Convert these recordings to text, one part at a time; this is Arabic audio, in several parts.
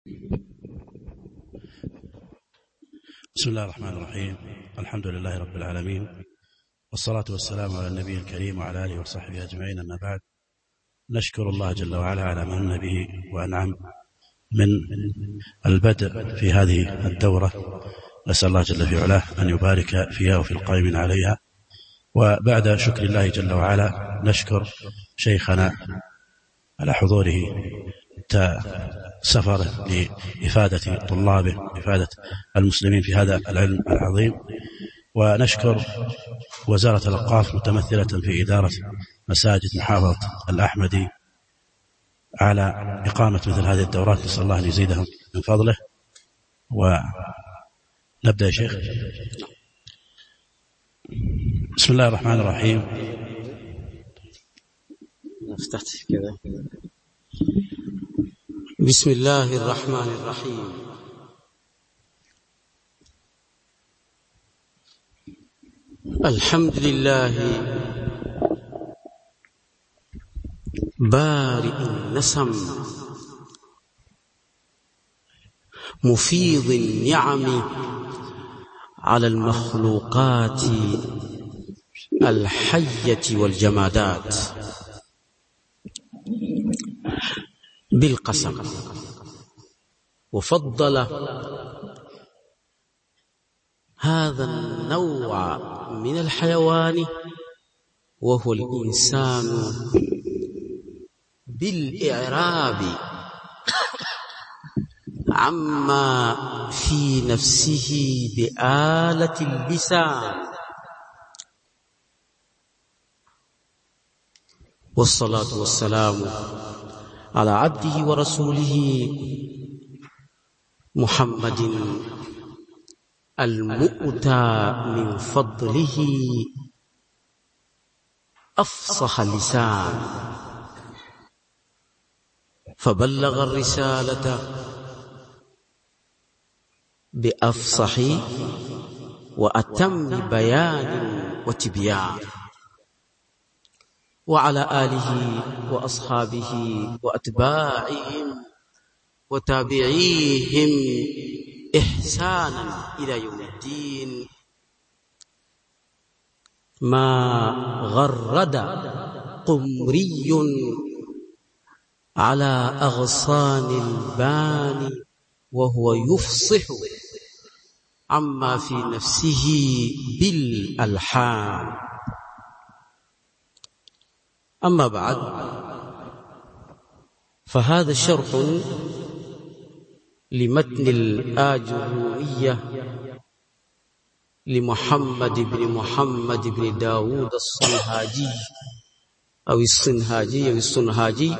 بسم الله الرحمن الرحيم. الحمد لله رب العالمين، والصلاة والسلام على النبي الكريم وعلى آله وصحبه أجمعين. أما بعد، نشكر الله جل وعلا على ما من به وأنعم من البدء في هذه الدورة. نسأل الله جل في علاه أن يبارك فيها وفي القائمين عليها. وبعد شكر الله جل وعلا نشكر شيخنا على حضوره سفره لإفادة طلابه وإفادة المسلمين في هذا العلم العظيم. ونشكر وزارة الأوقاف متمثلة في إدارة مساجد محافظة الأحمدي على إقامة مثل هذه الدورات. نسأل الله أن يزيدهم من فضله. ونبدأ يا شيخ. بسم الله الرحمن الرحيم. افتح كذا. بسم الله الرحمن الرحيم. الحمد لله بارئ النسم مفيض النعم على المخلوقات الحية والجمادات بالقسم، وفضل هذا النوع من الحيوان وهو الإنسان بالإعراب عما في نفسه بآلة اللسان. والصلاة والسلام على عبده ورسوله محمد المؤتى من فضله أفصح اللسان، فبلغ الرسالة بأفصح وأتم بيان وتبيان، وعلى آله وأصحابه وأتباعهم وتابعيهم إحسانا إلى يوم الدين. ما غرد قمري على أغصان البان وهو يفصح عما في نفسه بالألحان. أما بعد، فهذا شرح لمتن الآجرومية لمحمد بن داود الصنهاجي أو الصنهاجي.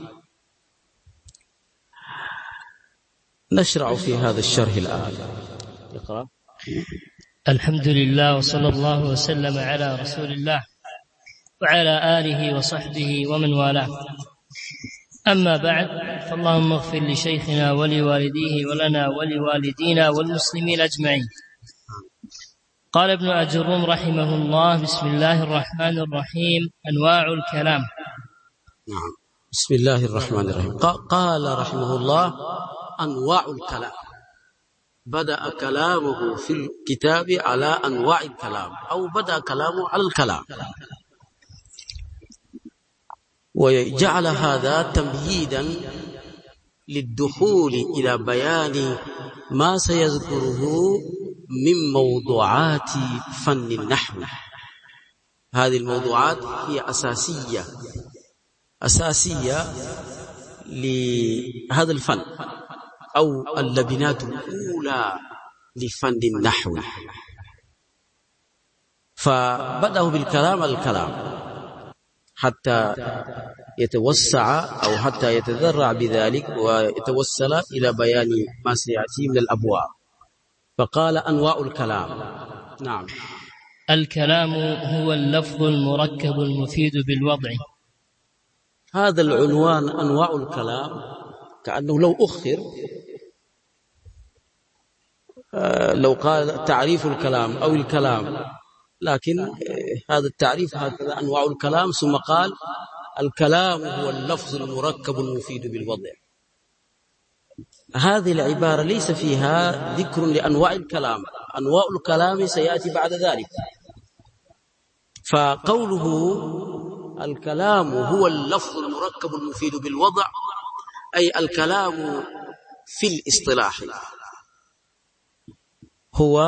نشرع في هذا الشرح الآن. اقرأ. الحمد لله وصلى الله وسلم على رسول الله وعلى آله وصحبه ومن والاه. أما بعد، فاللهم اغفر لشيخنا ولوالديه ولنا ولوالدينا والمسلمين أجمعين. قال ابن أجروم رحمه الله: بسم الله الرحمن الرحيم. أنواع الكلام. نعم، بسم الله الرحمن الرحيم. قال رحمه الله: أنواع الكلام. بدأ كلامه في الكتاب على أنواع الكلام، أو بدأ كلامه على الكلام، وجعل هذا تمهيدا للدخول إلى بيان ما سيذكره من موضوعات فن النحو. هذه الموضوعات هي أساسية لهذا الفن، أو اللبنات الأولى لفن النحو. فبدأوا بالكلام الكلام حتى يتوسع أو حتى يتذرع بذلك ويتوسل إلى بيان ما سيأتي من الأبواب. فقال: أنواع الكلام. نعم. الكلام هو اللفظ المركب المفيد بالوضع. هذا العنوان أنواع الكلام كأنه لو أخر، لو قال تعريف الكلام أو الكلام، لكن هذا التعريف هكذا: أنواع الكلام، ثم قال: الكلام هو اللفظ المركب المفيد بالوضع. هذه العبارة ليس فيها ذكر لأنواع الكلام، أنواع الكلام سيأتي بعد ذلك. فقوله الكلام هو اللفظ المركب المفيد بالوضع، أي الكلام في الاصطلاح هو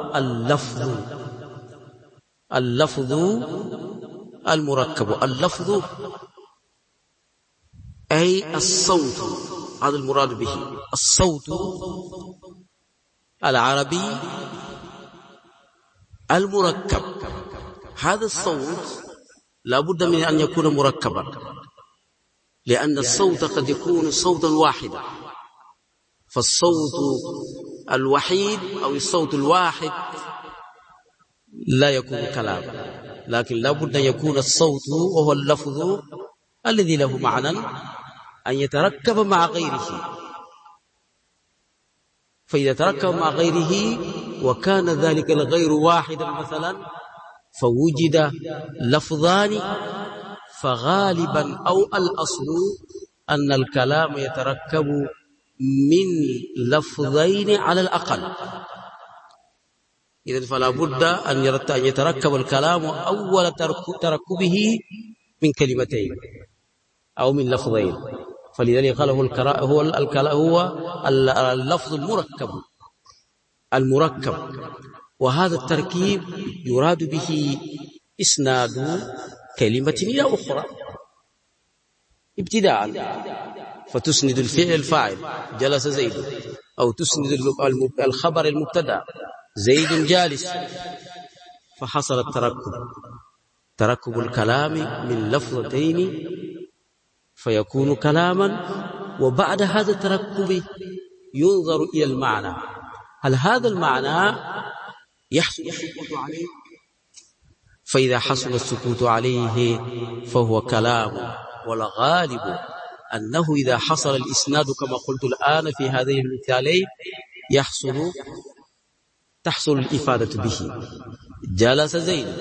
اللفظ المركب. اللفظ أي الصوت، هذا المراد به. الصوت العربي المركب، هذا الصوت لا بد من أن يكون مركبا، لأن الصوت قد يكون صوتا واحدا، فالصوت الوحيد أو الصوت الواحد لا يكون كلاما، لكن لا بد أن يكون الصوت وهو اللفظ الذي له معنى أن يتركب مع غيره. فإذا تركب مع غيره وكان ذلك الغير واحدا مثلا فوجد لفظان، فغالبا أو الأصل أن الكلام يتركب من لفظين على الأقل. إذن فلا بد أن يتركب الكلام أول تركبه من كلمتين أو من لفظين، فلذلك قال هو اللفظ المركب. وهذا التركيب يراد به إسناد كلمة إلى أخرى ابتداء، فتسند الفاعل جلس زيد، أو تسند الخبر المبتدا زيد جالس، فحصل تركب الكلام من لفظتين فيكون كلاما. وبعد هذا التركب ينظر إلى المعنى، هل هذا المعنى يحصل السكوت عليه؟ فإذا حصل السكوت عليه فهو كلام. والغالب أنه إذا حصل الإسناد كما قلت الآن في هذه المثالين تحصل الإفادة به. جلس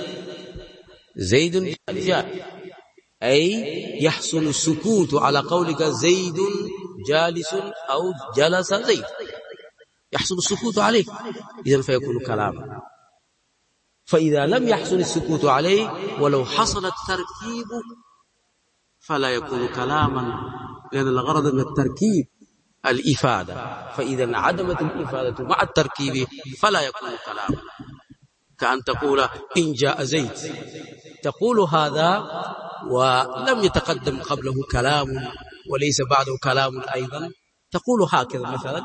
زيد جاء، أي يحصل السكوت على قولك زيد جالس أو جلس زيد، يحصل السكوت عليه، إذن فيكون كلاما. فإذا لم يحصل السكوت عليه ولو حصل التركيب فلا يكون كلاما، لأن الغرض من التركيب الإفادة، فإذا انعدمت الإفادة مع التركيب فلا يكون كلاما. كأن تقول إن جاء زيد، تقول هذا ولم يتقدم قبله كلام وليس بعده كلام أيضا، تقول هكذا مثلا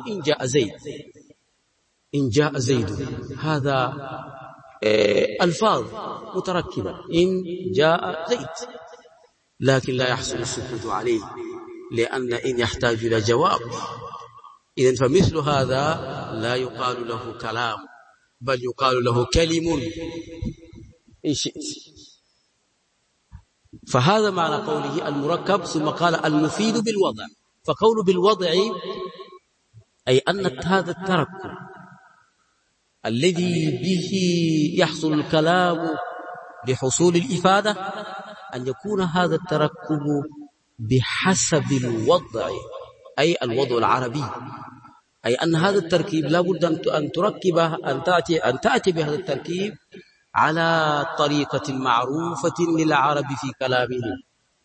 إن جاء زيد، هذا ألفاظ متركبة، إن جاء زيد، لكن لا يحصل السكوت عليه لأن إن يحتاج إلى جواب. إذن فمثل هذا لا يقال له كلام، بل يقال له كلم إن شئت. فهذا معنى قوله المركب. ثم قال المفيد بالوضع، فقول بالوضع أي أن هذا التركب الذي به يحصل الكلام لحصول الإفادة أن يكون هذا التركب بحسب الوضع، أي الوضع العربي، أي أن هذا التركيب لا بد أن تركبه، أن تأتي بهذا التركيب على طريقة معروفة للعرب في كلامهم،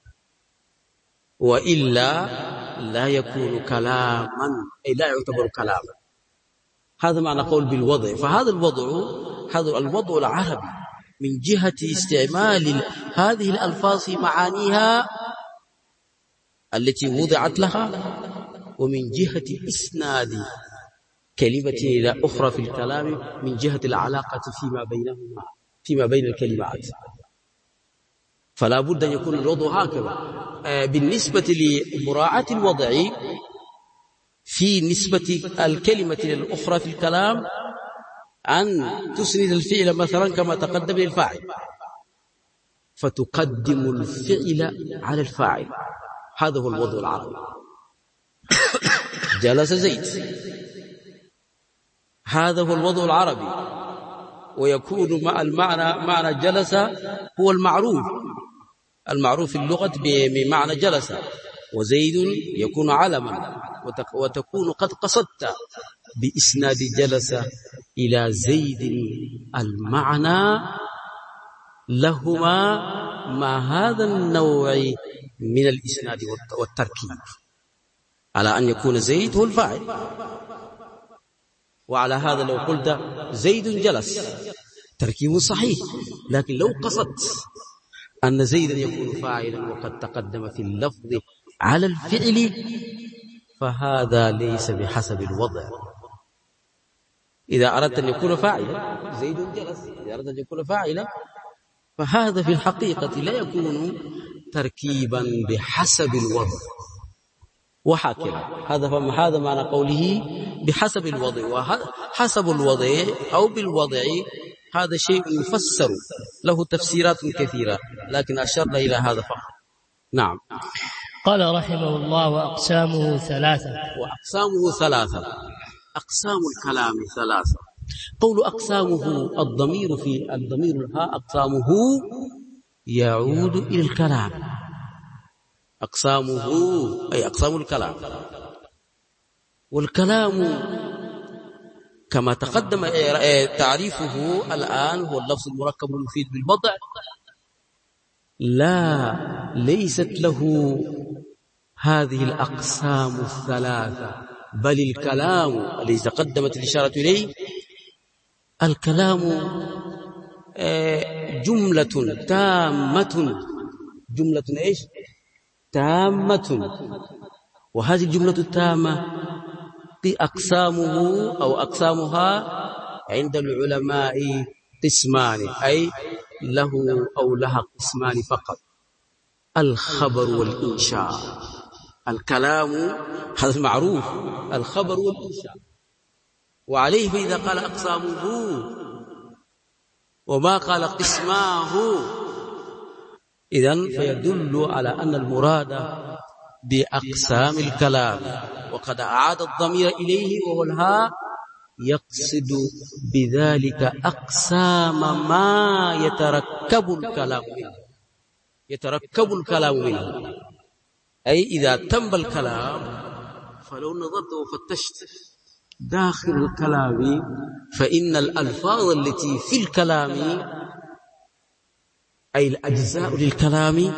وإلا لا يكون كلاما، أي لا يعتبر كلاما. هذا معنى قول بالوضع. فهذا الوضع العربي من جهة استعمال هذه الألفاظ في معانيها التي وضعت لها، ومن جهة إسناد كلمة إلى أخرى في الكلام من جهة العلاقة فيما بين الكلمات. فلا بد أن يكون الوضع هكذا. بالنسبة لمراعاة الوضع في نسبة الكلمة للأخرى في الكلام، أن تسند الفعل مثلا كما تقدم للفاعل، فتقدم الفعل على الفاعل، هذا هو الوضع العربي. جلس زيد، هذا هو الوضع العربي، ويكون مع معنى جلس هو المعروف في اللغة بمعنى جلس، وزيد يكون علما، وتكون قد قصدت بإسناد جلس إلى زيد المعنى لهما مع هذا النوع من الإسناد والتركيب، على أن يكون زيد هو الفاعل. وعلى هذا لو قلت زيد جلس تركيب صحيح، لكن لو قصدت أن زيدا يكون فاعلا وقد تقدم في اللفظ على الفعل فهذا ليس بحسب الوضع. إذا أردت أن يكون فاعلا زيد جلس، إذا أردت أن يكون فاعلا فهذا في الحقيقة لا يكون تركيبا بحسب الوضع. وهكذا هذا معنى قوله بحسب الوضع. وحسب الوضع أو بالوضع هذا شيء يفسر له تفسيرات كثيرة، لكن أشرنا إلى هذا فقط. نعم. قال رحمه الله: وأقسامه ثلاثة. وأقسامه ثلاثة، أقسام الكلام ثلاثة. قول أقسامه الضمير الهاء أقسامه يعود إلى الكلام. أقسامه أي أقسام الكلام. والكلام كما تقدم تعريفه الآن هو اللفظ المركب المفيد بالوضع، ليست له هذه الأقسام الثلاثة، بل الكلام الذي تقدمت الإشارة إليه الكلام جملة تامة. جملة إيش؟ تامة. وهذه الجملة التامة أقسامه أو أقسامها عند العلماء قسمان، أي له أو لها قسمان فقط: الخبر والإنشاء. الكلام هذا معروف، الخبر والإنشاء. وعليه فإذا قال أقسامه وما قال قسماه إذن فيدل على أن المراد بأقسام الكلام، وقد أعاد الضمير إليه وهو الهاء، يقصد بذلك أقسام ما يتركب الكلام منه. أي إذا تم الكلام فلو نظرت وفتشت داخل الكلام فإن الألفاظ التي في الكلام أي الأجزاء للكلام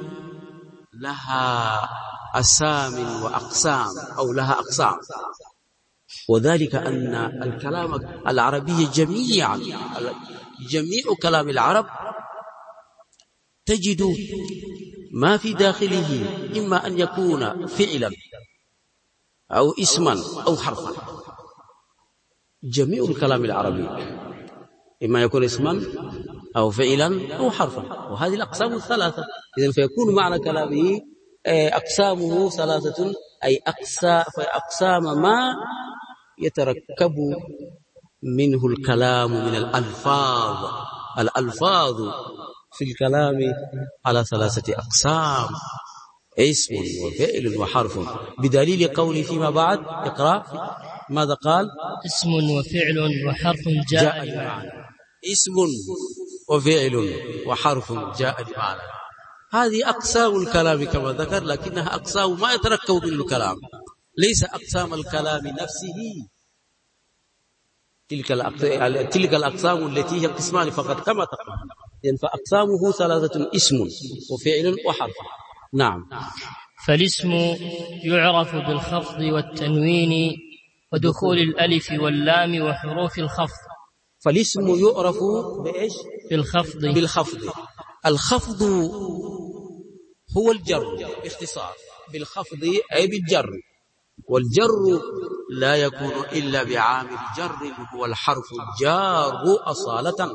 لها أسام وأقسام أو لها أقسام. وذلك أن الكلام العربي جميع كلام العرب تجد ما في داخله إما أن يكون فعلا أو اسما أو حرفا. جميع الكلام العربي إما يكون اسما أو فعلا أو حرفا، وهذه الأقسام الثلاثة. إذن فيكون معنى كلامه أقسامه ثلاثة، أي أقسام ما يتركب منه الكلام من الألفاظ. الألفاظ في الكلام على ثلاثة أقسام: اسم وفعل وحرف، بدليل قوله فيما بعد. اقرأ ماذا قال: اسم وفعل وحرف جاء لمعنى. اسم وفعل وحرف جاء لمعنى. هذه أقسام الكلام كما ذكر، لكنها أقسام ما يتركب من الكلام، ليس أقسام الكلام نفسه. تلك الأقسام التي هي قسمان فقط كما تقدم. فأقسامه ثلاثة: اسم وفعل وحرف. نعم. فالاسم يعرف بالخفض والتنوين ودخول الألف واللام وحروف الخفض. فالاسم يعرف بإيش؟ بالخفض. الخفض هو الجر باختصار، بالخفض أي بالجر. والجر لا يكون إلا بعامل جر هو الحرف الجار أصالة.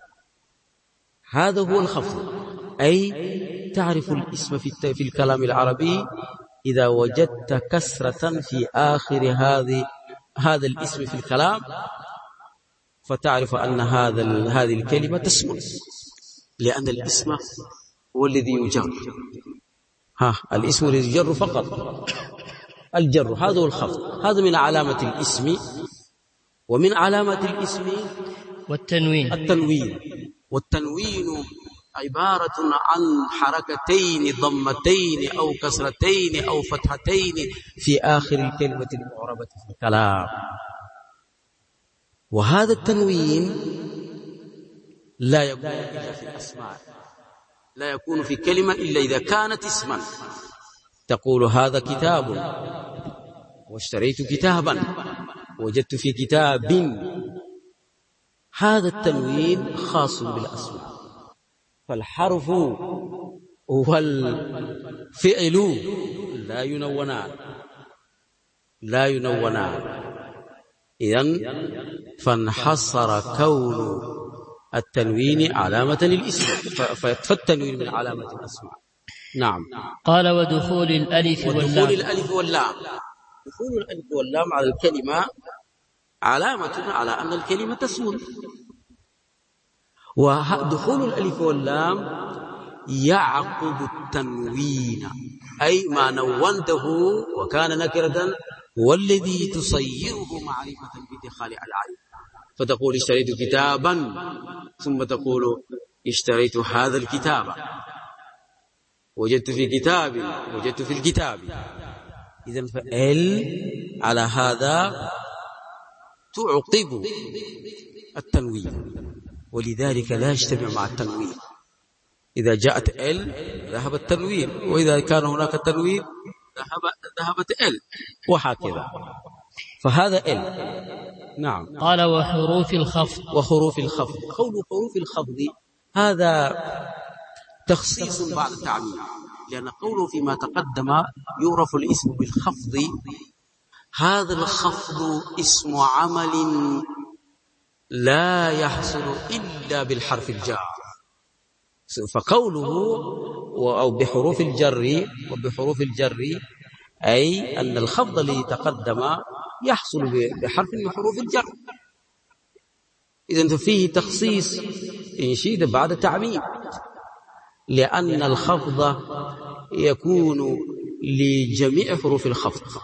هذا هو الخفض. أي تعرف الاسم في الكلام العربي إذا وجدت كسرة في آخر هذا الاسم في الكلام، فتعرف أن هذه الكلمة اسم، لأن الاسم هو الذي يجر. الاسم الذي يجر فقط، الجر. هذا هو الخفض. هذا من علامة الاسم. ومن علامة الاسم والتنوين. والتنوين عبارة عن حركتين ضمتين أو كسرتين أو فتحتين في آخر الكلمة المعربة في الكلام. وهذا التنوين لا يكون إلا في الأسماء، لا يكون في كلمة إلا إذا كانت اسما. تقول هذا كتاب، واشتريت كتابا، وجدت في كتاب. هذا التنوين خاص بالأسماء. فالحرف والفعل لا ينونان. إذن فانحصر كون التنوين علامة للاسم، فالتنوين من علامة الأسماء. نعم. قال ودخول الألف واللام. دخول الألف واللام على الكلمة علامة على أن الكلمة اسم. ودخول الألف واللام يعقب التنوين، أي ما نونته وكان نكرة هو الذي تصيره معرفة بدخال العين. فتقول اشتريت كتابا، ثم تقول اشتريت هذا الكتاب، وجدت في كتاب، وجدت في الكتاب. إذن فال على هذا تعقب التنوين، ولذلك لا يجتمع مع التنوين. إذا جاءت ال ذهب التنوين، وإذا كان هناك تنوين ذهبت ال، وهكذا. فهذا ال. نعم. قال وحروف الخفض. قول حروف الخفض هذا تخصيص بعد تعميم، لأن قوله فيما تقدم يعرف الاسم بالخفض. هذا الخفض اسم عمل لا يحصل إلا بالحرف الجار. فقوله أو بحروف الجر، وبحروف الجر أي أن الخفض الذي تقدم يحصل بحرف من حروف الجر. إذن فيه تخصيص إنشيد بعد تعميم، لأن الخفض يكون لجميع حروف الخفض،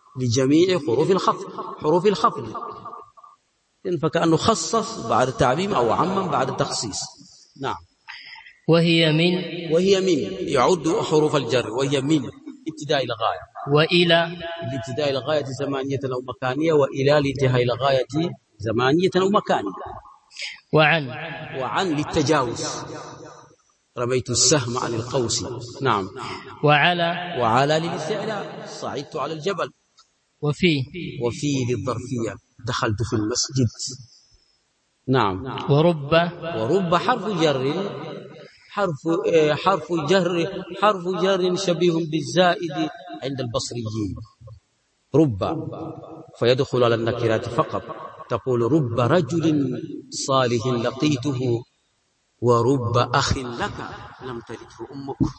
حروف الخفض. فكأنه خصص بعد التعميم أو عمم بعد التخصيص. نعم. وهي من يعد حروف الجر، وهي من ابتداء إلى غاية، وإلى لابتداء إلى غاية زمانية أو مكانية، وإلى لانتهاء إلى غاية زمانية أو مكانية. وعن للتجاوز، رميت السهم عن القوس. نعم. وعلى للاستعلاء، صعدت على الجبل. وفي للظرفية، دخلت في المسجد. نعم. ورب حرف جر، حرف جر شبيه بالزائد عند البصريين. رب فيدخل على النكرات فقط. تقول رب رجل صالح لقيته، ورب أخ لك لم تلده أمك.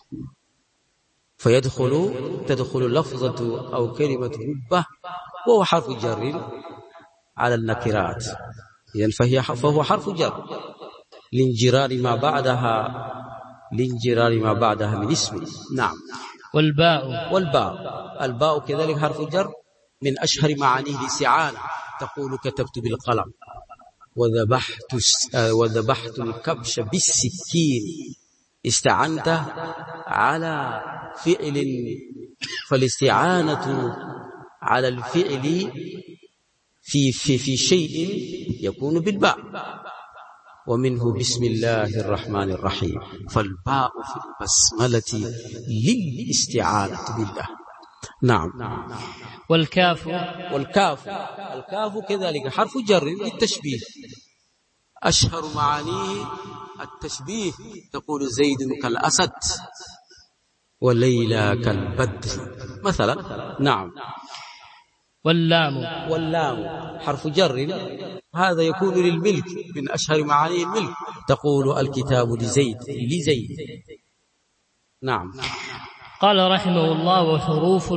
تدخل لفظة أو كلمة رب وهو حرف جر على النكرات، يعني فهو حرف جر لانجرار ما بعدها من اسم. نعم. الباء كذلك حرف جر من أشهر معانيه الاستعانة. تقول كتبت بالقلم، وذبحت الكبش بالسكين. استعنت على فعل، فالاستعانة على الفعل في شيء يكون بالباء. ومنه بسم الله الرحمن الرحيم، فالباء في البسملة للاستعانة بالله. نعم. والكاف كذلك حرف جر للتشبيه. أشهر معانيه التشبيه. تقول زيد كالأسد، وليلى كالبدر مثلا. نعم. واللام حرف جر، هذا يكون للملك، من أشهر معاني الملك. تقول الكتاب لزيد. نعم. قال رحمه الله وحروف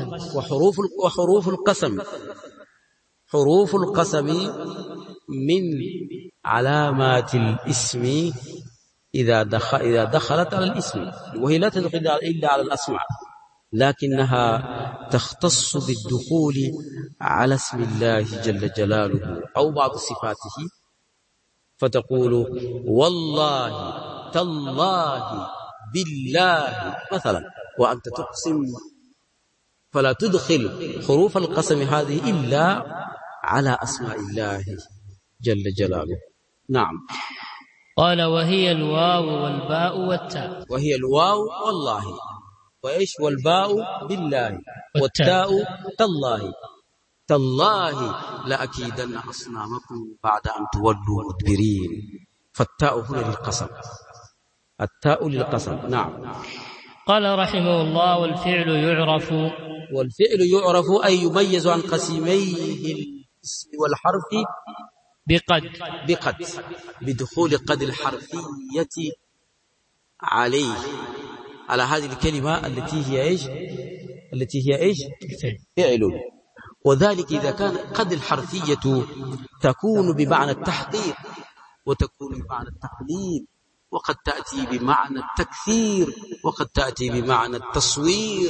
القسم من علامات الاسم إذا دخلت على الاسم، وهي لا تدخل إلا على الأسماء، لكنها تختص بالدخول على اسم الله جل جلاله أو بعض صفاته. فتقول والله تالله بالله مثلا، وأنت تقسم، فلا تدخل حروف القسم هذه إلا على أسماء الله جل جلاله. نعم. قال وهي الواو والباء والتاء. وهي الواو والله، وإيش؟ والباء بالله، والتاء تالله. تالله لأكيدن أصنامكم بعد أن تولوا مدبرين. فالتاء هنا للقسم، التاء للقسم. نعم. قال رحمه الله والفعل يعرف. والفعل يعرف أي يميز عن قسميه الاسم والحرف بقد، بدخول قد الحرفية عليه، على هذه الكلمة التي هي إيش؟ فعل. وذلك إذا كان قد الحرفية تكون بمعنى التحقيق، وتكون بمعنى التقليل، وقد تأتي بمعنى التكثير، وقد تأتي بمعنى التصوير،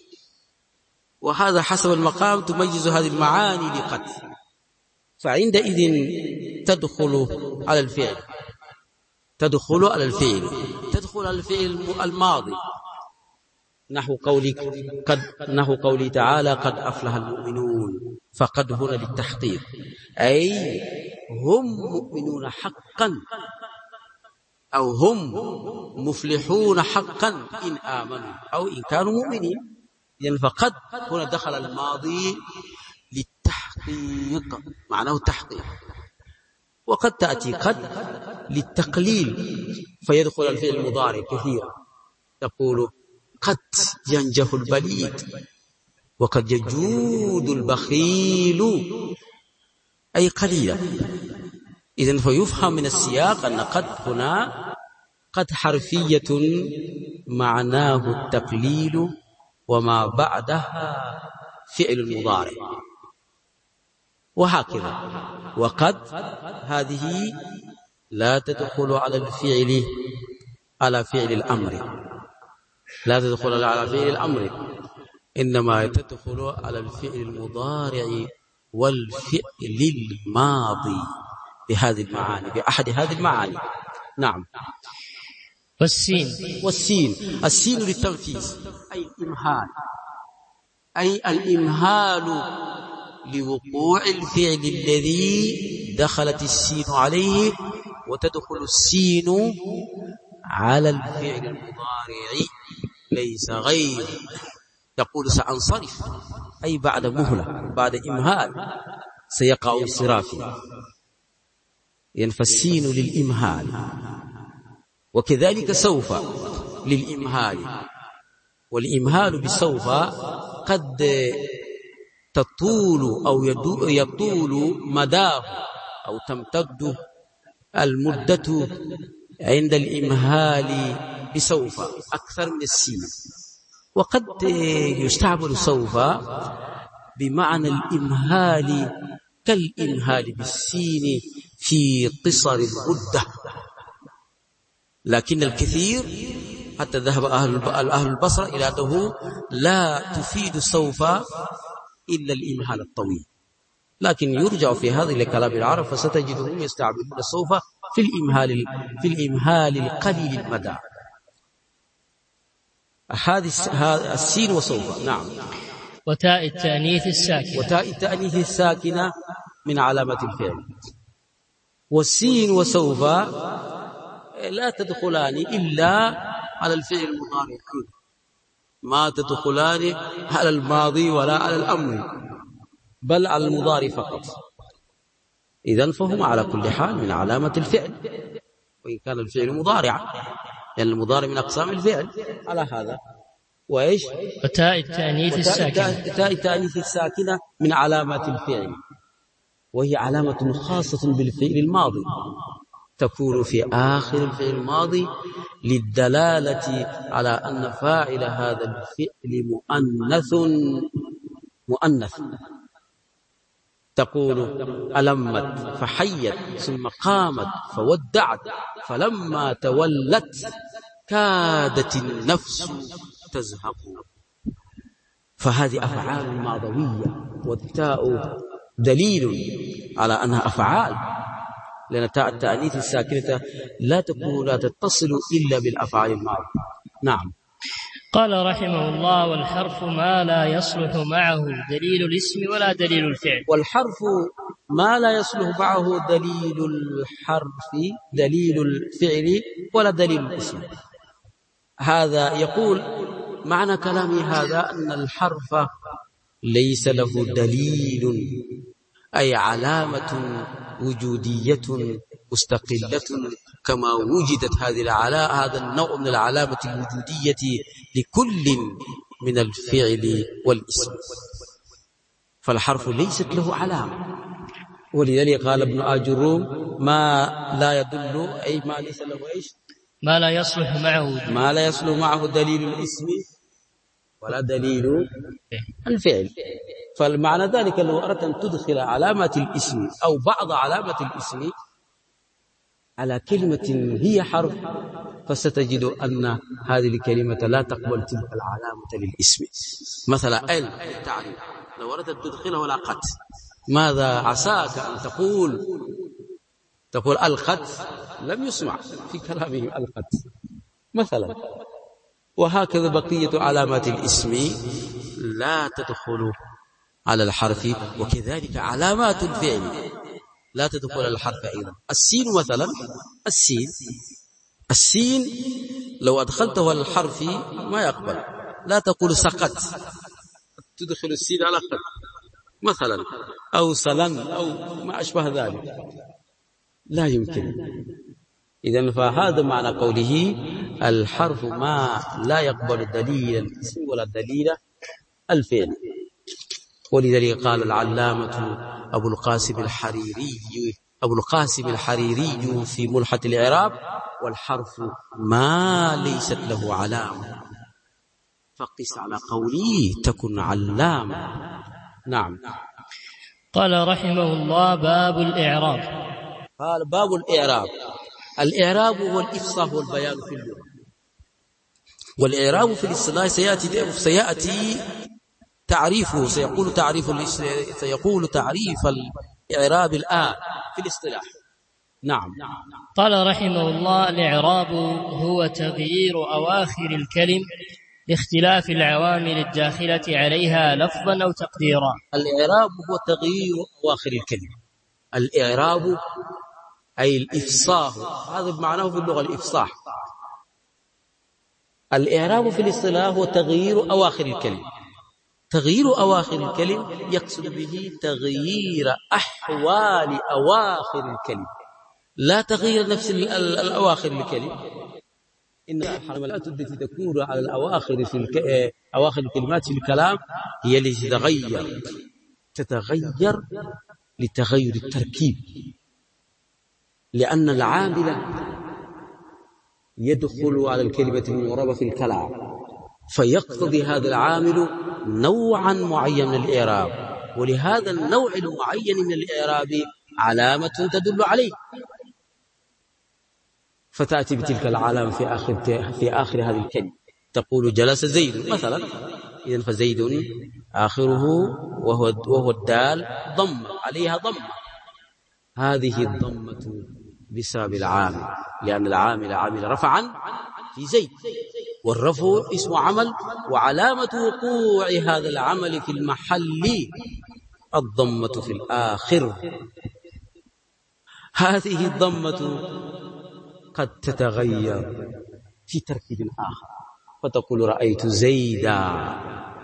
وهذا حسب المقام تميز هذه المعاني بقد. فعندئذ تدخل على الفعل، تدخل على الفعل الماضي، نحو قولي تعالى قد أفلح المؤمنون. فقد هنا للتحقيق، أي هم مؤمنون حقا، أو هم مفلحون حقا إن آمنوا أو إن كانوا مؤمنين. يعني فقد هنا دخل الماضي للتحقيق، معناه التحقيق. وقد تأتي قد للتقليل، فيدخل الفعل المضارع كثيرا، تقول قد ينجح البليد، وقد يجود البخيل، أي قليلا. إذن فيفهم من السياق أن قد هنا قد حرفية معناه التقليل، وما بعدها فعل المضارع، وهكذا. وقد هذه لا تدخل على الفعل، على فعل الأمر، لا تدخل على فعل الأمر، إنما تدخل على الفعل المضارع والفعل الماضي بهذه المعاني، بأحد هذه المعاني. نعم. السين للتنفيذ، أي الإمهال، أي الإمهال لوقوع الفعل الذي دخلت السين عليه، وتدخل السين على الفعل المضارع ليس غير. تقول سأنصرف، أي بعد مهلة، بعد إمهال سيقع انصرافي، ينفى للإمهال. وكذلك سوف للإمهال، والإمهال بسوف قد تطول أو يطول مداه، أو تمتد المدة عند الإمهال بسوف أكثر من السين. وقد يستعمل سوف بمعنى الإمهال كالإمهال بالسين في قصر المدة، لكن الكثير حتى ذهب أهل البصرة إلى أنه لا تفيد سوف إلا الإمهال الطويل، لكن يرجع في هذا لكلام العرب، فستجدهم يستعملون سوف في الإمهال القليل المدى. هذه السين وسوف. نعم. وتاء التأنيث الساكنة من علامة الفعل. والسين وسوف لا تدخلان إلا على الفعل المضارع، ما تدخلان على الماضي ولا على الأمر، بل على المضارع فقط. إذن فهم على كل حال من علامة الفعل، وإن كان الفعل مضارعا، يعني المضارع من أقسام الفعل على هذا. وإيش؟ وتاء التأنيث الساكنة من علامات الفعل، وهي علامة خاصة بالفعل الماضي، تكون في آخر الفعل الماضي للدلالة على أن فاعل هذا الفعل مؤنث. تقول ألمت فحيت، ثم قامت فودعت، فلما تولت كادت النفس تزهق. فهذه أفعال ماضوية، والتاء دليل على أنها أفعال، لأن تاء التأنيث الساكنة لا تتصل إلا بالأفعال الماضية. نعم. قال رحمه الله: والحرف ما لا يصلح معه دليل الاسم ولا دليل الفعل. والحرف ما لا يصلح معه دليل الحرف دليل الفعل ولا دليل الاسم. هذا يقول معنى كلامي هذا أن الحرف ليس له دليل، أي علامة وجودية مستقلة كما وجدت هذا النوع من العلامة الوجودية لكل من الفعل والاسم. فالحرف ليست له علامة، ولذلك قال ابن آجروم: ما لا يدل أي ما ليس له إيش؟ ما لا يصلح معه دليل الاسم ولا دليل الفعل. فالمعنى ذلك لو أردت أن تدخل علامات الاسم أو بعض علامات الاسم على كلمة هي حرف، فستجد أن هذه الكلمة لا تقبل تلك العلامة للاسم. مثلا التعريف لو أردت أن تدخله لاقت، ماذا عساك أن تقول القت، لم يسمع في كلامهم القت مثلا. وهكذا بقية علامات الاسم لا تدخل على الحرف، وكذلك علامات الفعل لا تدخل على الحرف أيضا. السين مثلا، السين لو أدخلته على الحرف ما يقبل. لا تقول سقط، تدخل السين على خط مثلا، أو سلن أو ما أشبه ذلك، لا يمكن. إذن فهذا معنى قوله: الحرف ما لا يقبل دليل الاسم ولا دليل الفعل. ولذلك قال العلامة أبو القاسم الحريري في ملحة الإعراب: والحرف ما ليست له علامة فقس على قولي تكن علامة. نعم. قال رحمه الله: باب الإعراب. قال: باب الإعراب. الإعراب هو الإفصاح والبيان في اللغة، والإعراب في الاصطلاح سيأتي تعريفه، سيقول تعريف الإعراب الآن في الاصطلاح. نعم. قال رحمه الله: الإعراب هو تغيير أواخر الكلم لاختلاف العوامل الداخلة عليها لفظا أو تقديرا. الإعراب هو تغيير أواخر الكلمة. الإعراب أي الإفصاح، هذا بمعناه في اللغة الإفصاح. الإعراب في الاصطلاح هو تغيير أواخر الكلمة. تغيير أواخر الكلم يقصد به تغيير أحوال أواخر الكلمة، لا تغيير نفس الأواخر الكلمة. إن الحرمات التي تكون على الأواخر أواخر الكلمات في الكلام هي التي تتغير لتغير التركيب، لأن العامل يدخل على الكلمة المعربة في الكلام، فيقتضي هذا العامل نوعا معين من الإعراب، ولهذا النوع المعين من الإعراب علامة تدل عليه، فتأتي بتلك العلامة في آخر هذه الكلمة. تقول: جلس زيد مثلا، إذن فزيد آخره وهو الدال ضم عليها ضمة، هذه الضمة بسبب العامل، لأن العامل عامل رفعا في زيد، والرفع اسم عمل، وعلامة وقوع هذا العمل في المحل الضمة في الآخر. هذه الضمة قد تتغير في تركيب آخر، فتقول: رأيت زيدا،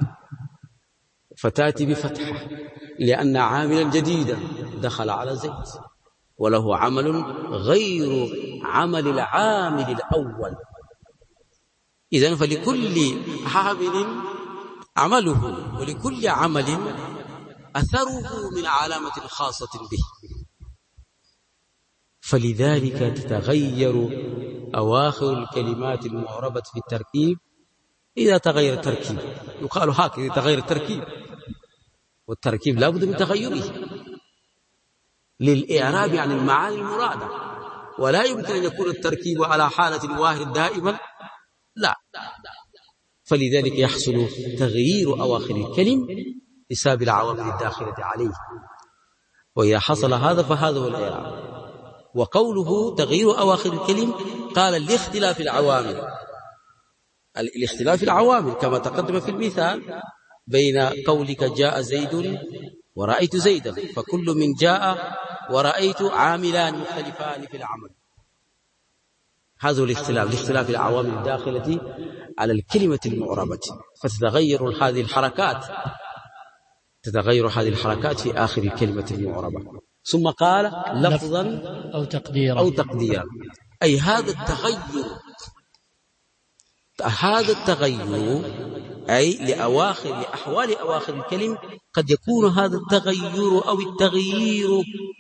فتأتي بفتحة لأن عاملا جديدا دخل على زيد وله عمل غير عمل العامل الأول. إذن فلكل عامل عمله، ولكل عمل أثره من علامة خاصة به، فلذلك تتغير أواخر الكلمات المعربة في التركيب إذا تغير التركيب. يقال هكذا: يتغير التركيب، والتركيب لا بد من تغيره للإعراب عن المعاني المرادة، ولا يمكن أن يكون التركيب على حالة واحدة دائما، لا. فلذلك يحصل تغيير أواخر الكلم بسبب العوامل الداخلة عليه، وإذا حصل هذا فهذا هو الإعراب. وقوله تغيير أواخر الكلم قال لاختلاف العوامل، الاختلاف العوامل كما تقدم في المثال بين قولك جاء زيد ورأيت زيدا، فكل من جاء ورأيت عاملان مختلفان في العمل. هذا الاختلاف لاختلاف العوامل الداخلة على الكلمة المعربة، فتتغير هذه الحركات، تتغير هذه الحركات في آخر الكلمة المعربة. ثم قال لفظا أو تقديرا، أي هذا التغير أي لأحوال أواخر الكلم قد يكون هذا التغير أو التغيير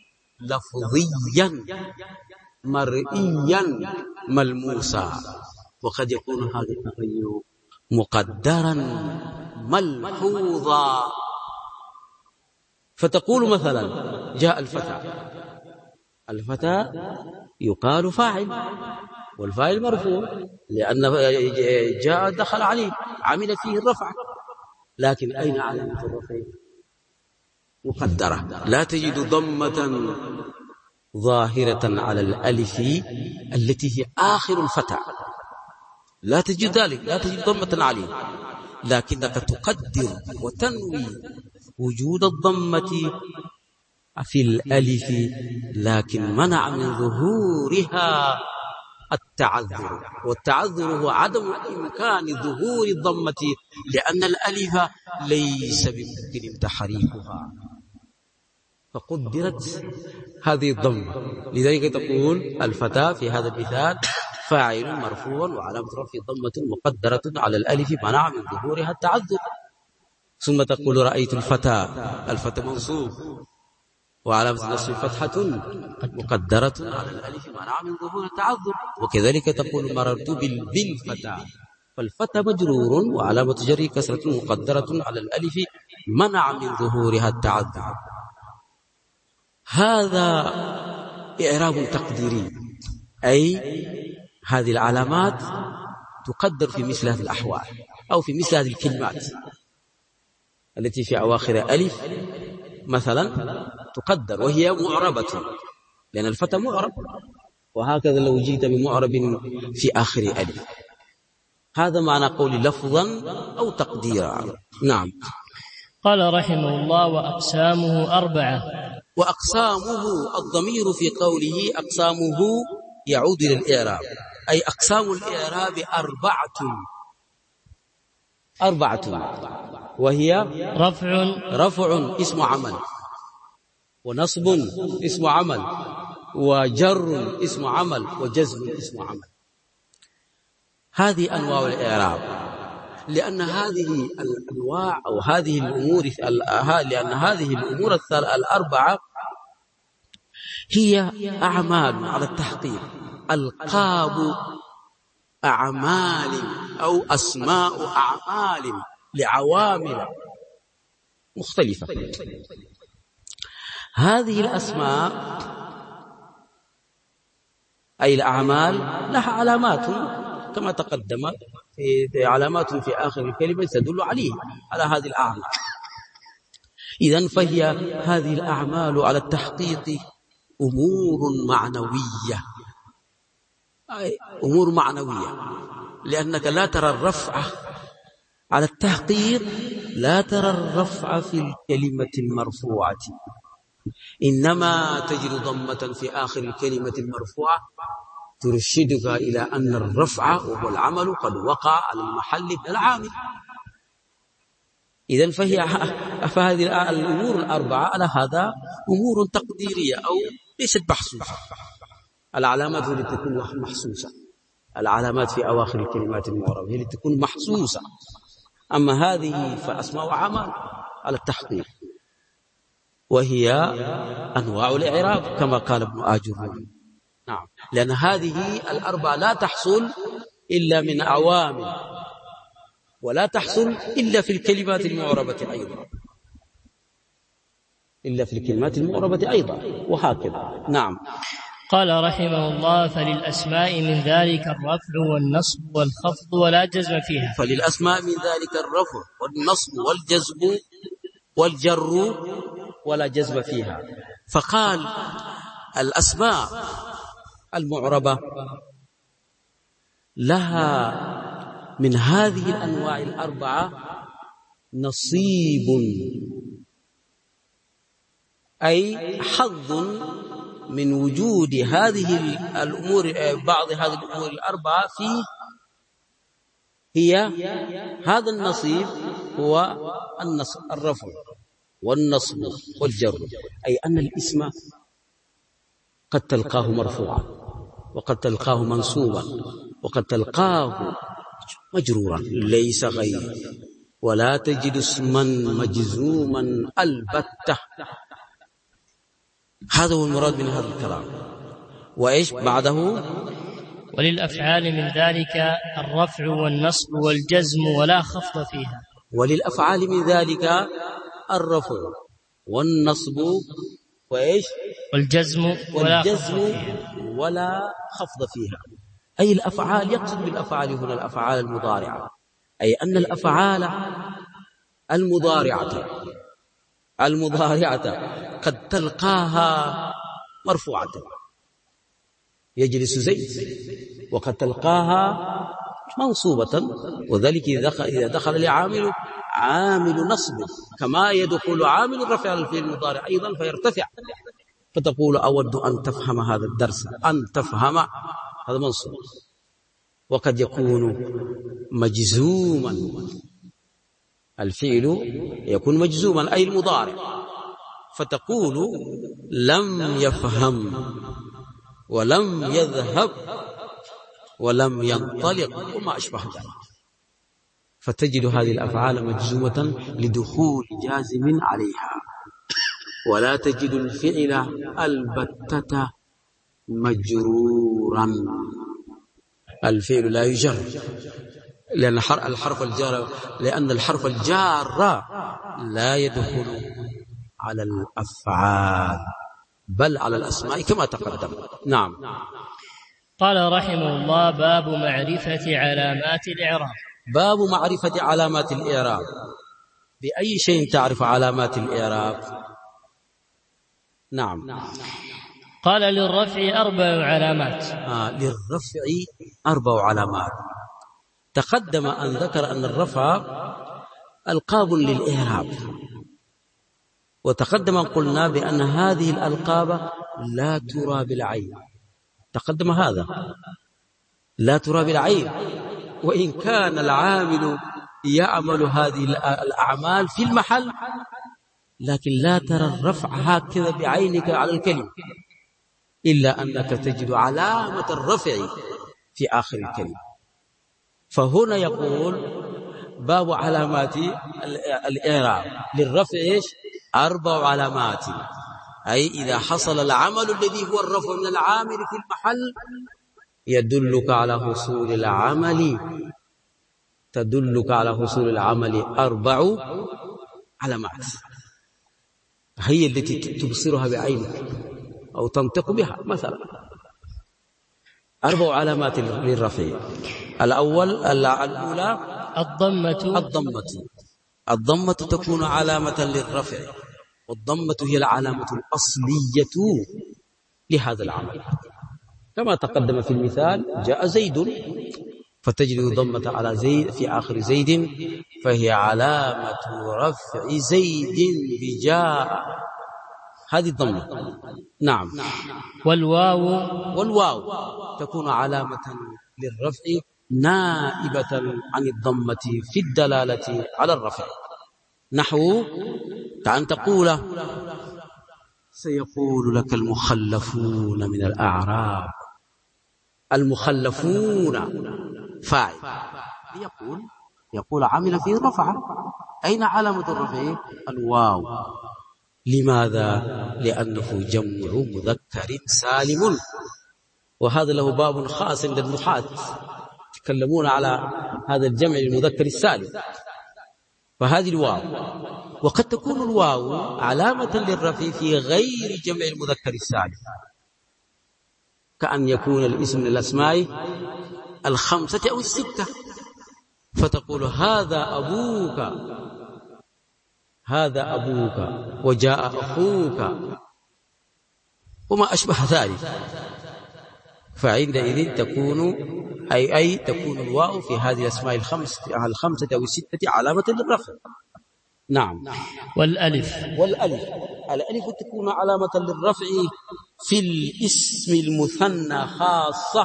لفظيا مرئيا ملموسا، وقد يكون هذا التغير مقدرا ملحوظا. فتقول مثلا جاء الفتى يقال فاعل، والفاعل مرفوع لأن جاء دخل عليه عمل فيه الرفع، لكن أين علامة الرفع؟ مقدرة، لا تجد ضمة ظاهرة على الألف التي هي آخر الفتى، لا تجد ذلك، لا تجد ضمة عليه، لكنك تقدر وتنوي وجود الضمة في الألف، لكن منع من ظهورها التعذر، والتعذر هو عدم إمكان ظهور الضمة لأن الألف ليس بممكن تحريكها، فقدرت هذه الضمة. لذلك تقول الفتاة في هذا المثال فاعل مرفوع وعلامة رفعه ضمة مقدرة على الألف منع من ظهورها التعذر. ثم تقول رأيت الفتى منصوب وعلامة نصب فتحة مقدرة على الألف منع من ظهور التعذر. وكذلك تقول مررت بالفتى، فالفتى مجرور وعلامة جره كسرة مقدرة على الألف منع من ظهورها التعذر. هذا إعراب تقديري، أي هذه العلامات تقدر في مثل هذه الأحوال أو في مثل هذه الكلمات التي في أواخر ألف مثلا تقدر وهي معربة، لأن الفتى معرب، وهكذا لو جئت بمعرب في آخر ألف. هذا معنى قول لفظا أو تقديرا. نعم. قال رحمه الله وأقسامه 4. وأقسامه الضمير في قوله أقسامه يعود إلى الإعراب، أي أقسام الإعراب 4، وهي رفع اسم عمل، ونصب اسم عمل، وجر اسم عمل، وجزم اسم عمل. هذه أنواع الإعراب، لأن هذه الأنواع أو هذه الأمور لأن هذه الأمور الأربعة هي أعمال على التحقيق، ألقاب أعمال أو أسماء أعمال لعوامل مختلفة. هذه الأسماء أي الأعمال لها علامات كما تقدم، علامات في آخر الكلمة تدل عليه على هذه الأعمال. إذن فهي هذه الأعمال على التحقيق أمور معنوية، أمور معنوية، لأنك لا ترى الرفع على التحقيق، لا ترى الرفع في الكلمة المرفوعة، إنما تجد ضمة في آخر الكلمة المرفوعة ترشدك إلى أن الرفع وهو العمل قد وقع على المحل من العامل. إذن فهذه الأمور الأربعة على هذا أمور تقديرية أو ليست محسوسة. العلامات هي لتكون محسوسة، العلامات في أواخر الكلمات المعربة هي لتكون محسوسة، أما هذه فأسماء عمل على التحقيق، وهي أنواع الإعراب كما قال ابن آجر. نعم، لأن هذه الأربعة لا تحصل إلا من عوامل، ولا تحصل إلا في الكلمات المعربة أيضا، إلا في الكلمات المعربة أيضا، وهكذا. نعم. قال رحمه الله فللأسماء من ذلك الرفع والنصب والخفض ولا جزم فيها. فللأسماء من ذلك الرفع والنصب والجزم والجر ولا جزم فيها. فقال الأسماء المعربة لها من هذه الأنواع الأربعة نصيب، أي حظ من وجود هذه الأمور، بعض هذه الأمور الأربعة فيه. هي هذا النصيب هو الرفع والنصب والجر، أي أن الاسم قد تلقاه مرفوعا، وقد تلقاه منصوبا، وقد تلقاه مجرورا ليس غير، ولا تجد اسما مجزوما البتة. هذا هو المراد من هذا الكلام. وإيش بعده؟ وللأفعال من ذلك الرفع والنصب والجزم ولا خفض فيها. وللأفعال من ذلك الرفع والنصب وإيش؟ والجزم ولا خفض فيها. أي الأفعال، يقصد بالأفعال هنا الأفعال المضارعة، أي أن الأفعال المضارعة قد تلقاها مرفوعة يجلس زيد، وقد تلقاها منصوبة، وذلك إذا دخل لعامل عامل نصب، كما يدخل عامل الرفع على الفعل المضارع أيضا فيرتفع، فتقول أود أن تفهم هذا الدرس، أن تفهم، هذا منصوب. وقد يكون مجزوما، الفعل يكون مجزوما أي المضارع، فتقول لم يفهم ولم يذهب ولم ينطلق وما أشبه ذلك، فتجد هذه الأفعال مجزومة لدخول جازم عليها. ولا تجد الفعل البتة مجرورا، الفعل لا يجر، لأن الحرف الجار لا يدخل على الأفعال بل على الأسماء كما تقدم. نعم. قال رحمه الله: باب معرفة علامات الإعراب. باب معرفة علامات الإعراب. بأي شيء تعرف علامات الإعراب؟ نعم. قال: للرفع 4 علامات. للرفع 4 علامات. تقدم أن ذكر أن الرفع ألقاب للإعراب، وتقدم أن قلنا بأن هذه الألقاب لا ترى بالعين، تقدم هذا لا ترى بالعين، وإن كان العامل يعمل هذه الأعمال في المحل، لكن لا ترى الرفع هكذا بعينك على الكلمة، إلا أنك تجد علامة الرفع في آخر الكلمة. فهنا يقول باب علامات الإعراب. للرفع 4 علامات، أي إذا حصل العمل الذي هو الرفع من العامل في المحل يدلك على حصول العمل، تدلك على حصول العمل 4 علامات، هي التي تبصرها بعينك أو تنطق بها. مثلا 4 علامات للرفع. الأولى الضمة تكون علامة للرفع، والضمة هي العلامة الأصلية لهذا العمل، كما تقدم في المثال: جاء زيد، فتجد ضمة على زيد في آخر زيد، فهي علامة رفع زيد بجاء، هذه الضمة. نعم. والواو تكون علامة للرفع نائبة عن الضمة في الدلالة على الرفع، نحو كأن تقول: سيقول لك المخلفون من الأعراب. المخلفون فاعل، يقول عمل فيه رفع، أين علامة الرفع؟ الواو. لماذا؟ لأنه جمع مذكر سالم، وهذا له باب خاص عند النحاة، يتكلمون على هذا الجمع المذكر السالم، فهذه الواو. وقد تكون الواو علامة للرفع في غير جمع المذكر السالم، كأن يكون الاسم من الأسماء 5 أو 6، فتقول هذا أبوك وجاء أخوك وما أشبه ذلك. فعندئذ تكون تكون الواو في هذه الأسماء الخمسة أو الستة علامة للرفع. نعم. والألف الألف تكون علامة للرفع في الاسم المثنى خاصة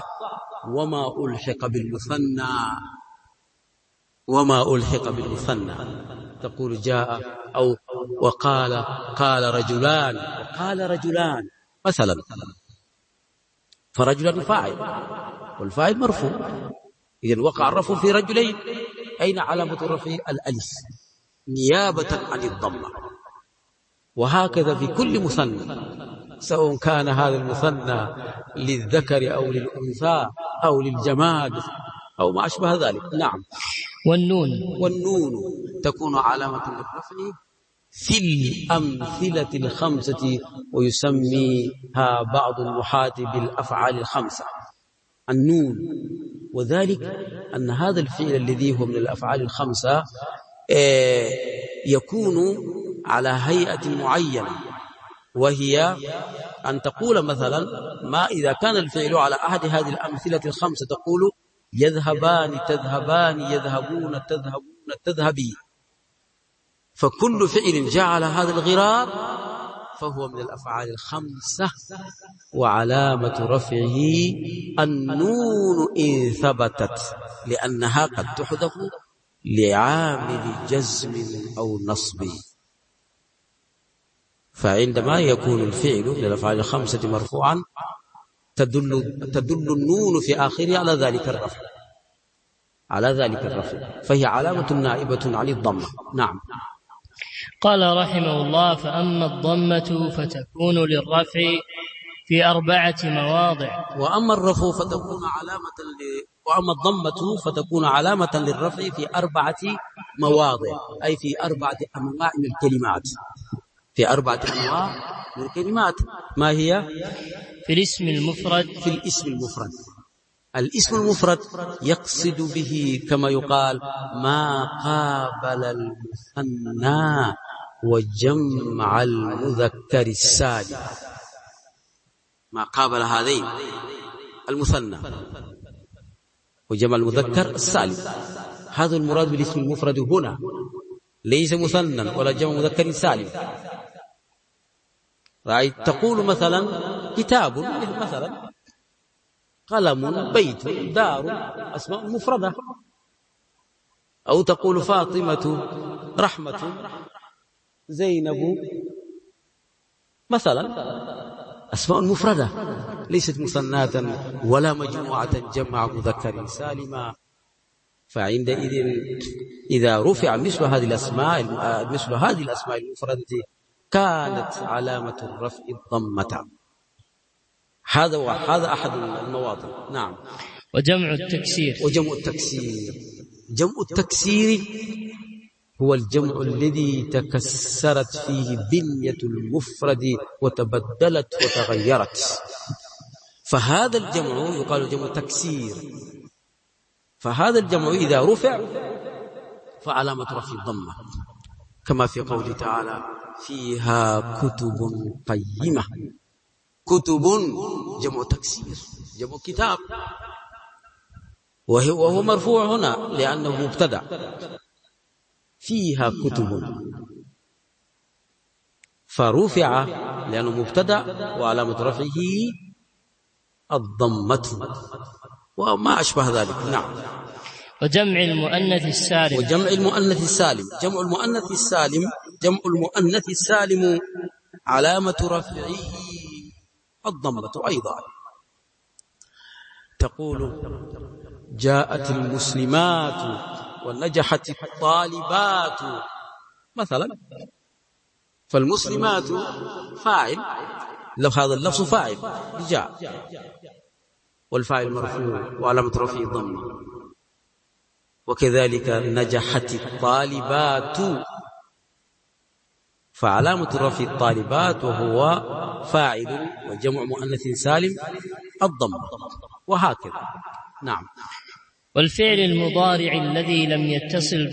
وما ألحق بالمثنى تقول جاء أو قال رجلان مثلا، فرجلان فاعل والفاعل مرفوع، إذن وقع الرفع في رجلين. أين علامة الرفع؟ الألف نيابة عن الضمة. وهكذا في كل مثنى، سواء كان هذا المثنى للذكر أو للأنثى أو للجماد أو ما أشبه ذلك. نعم. والنون تكون علامة للرفع في الأمثلة الخمسة، ويسميها بعض النحاة بالأفعال الخمسة النون. وذلك أن هذا الفعل الذي هو من الأفعال الخمسة يكون على هيئة معينة، وهي أن تقول مثلا ما إذا كان الفعل على أحد هذه الأمثلة الخمسة تقول يذهبان، تذهبان، يذهبون، تذهبي. فكل فعل جاء على هذا الغرار فهو من الأفعال الخمسة، وعلامة رفعه النون إن ثبتت، لأنها قد تحذف لعامل جزم أو نصب. فعندما يكون الفعل من الأفعال الخمسة مرفوعا تدل النون في آخره على ذلك الرفع، فهي علامة نائبة عن الضمة. نعم. قال رحمه الله: فأما الضمة فتكون للرفع في 4 مواضع. وأما الضمة فتكون علامة للرفع في 4 مواضع، أي في 4 أنواع من الكلمات. في 4 أنواع من الكلمات. ما هي؟ في الاسم المفرد. الاسم المفرد يقصد به كما يقال ما قابل المثنى وجمع المذكر السالم، ما قابل هذين المثنى وجمع المذكر السالم، هذا المراد بالاسم المفرد هنا، ليس مثنى ولا جمع مذكر سالم. رأيت تقول مثلا كتاب، مثلا قلم، بيت، دار، أسماء مفردة. أو تقول فاطمة، رحمة، زينب، مثلا أسماء مفردة ليست مثناة ولا مجموعة جمع مذكر سالما. فعندئذ إذا رفع مثل هذه الأسماء المفردة كانت علامة الرفع الضمة. هذا أحد المواضع. نعم. وجمع التكسير هو الجمع الذي تكسرت فيه بنية المفرد وتبدلت وتغيرت، فهذا الجمع يقال جمع تكسير. فهذا الجمع إذا رفع فعلامة رفع الضمة، كما في قوله تعالى: فيها كتب قيمة. كتب جمع تكسير، جمع كتاب، وهو مرفوع هنا لأنه مبتدأ. فيها كتب فرفع لأنه مبتدأ وعلامة رفعه الضمة وما أشبه ذلك. نعم. وجمع المؤنث السالم علامة رفعه الضمة أيضا. تقول جاءت المسلمات ونجحت الطالبات مثلا، فالمسلمات فاعل، هذا اللفظ فاعل جاء، والفاعل مرفوع وعلامة رفعه الضمة. وكذلك نجحت الطالبات، فعلامة رفع الطالبات وهو فاعل وجمع مؤنث سالم الضمة، وهكذا. نعم. والفعل المضارع الذي لم يتصل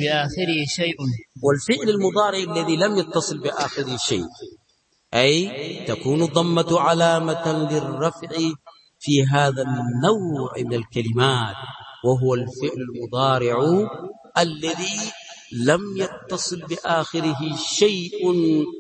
بآخره شيء، أي تكون الضمة علامة للرفع في هذا النوع من الكلمات، وهو الفعل المضارع الذي لم يتصل بآخره شيء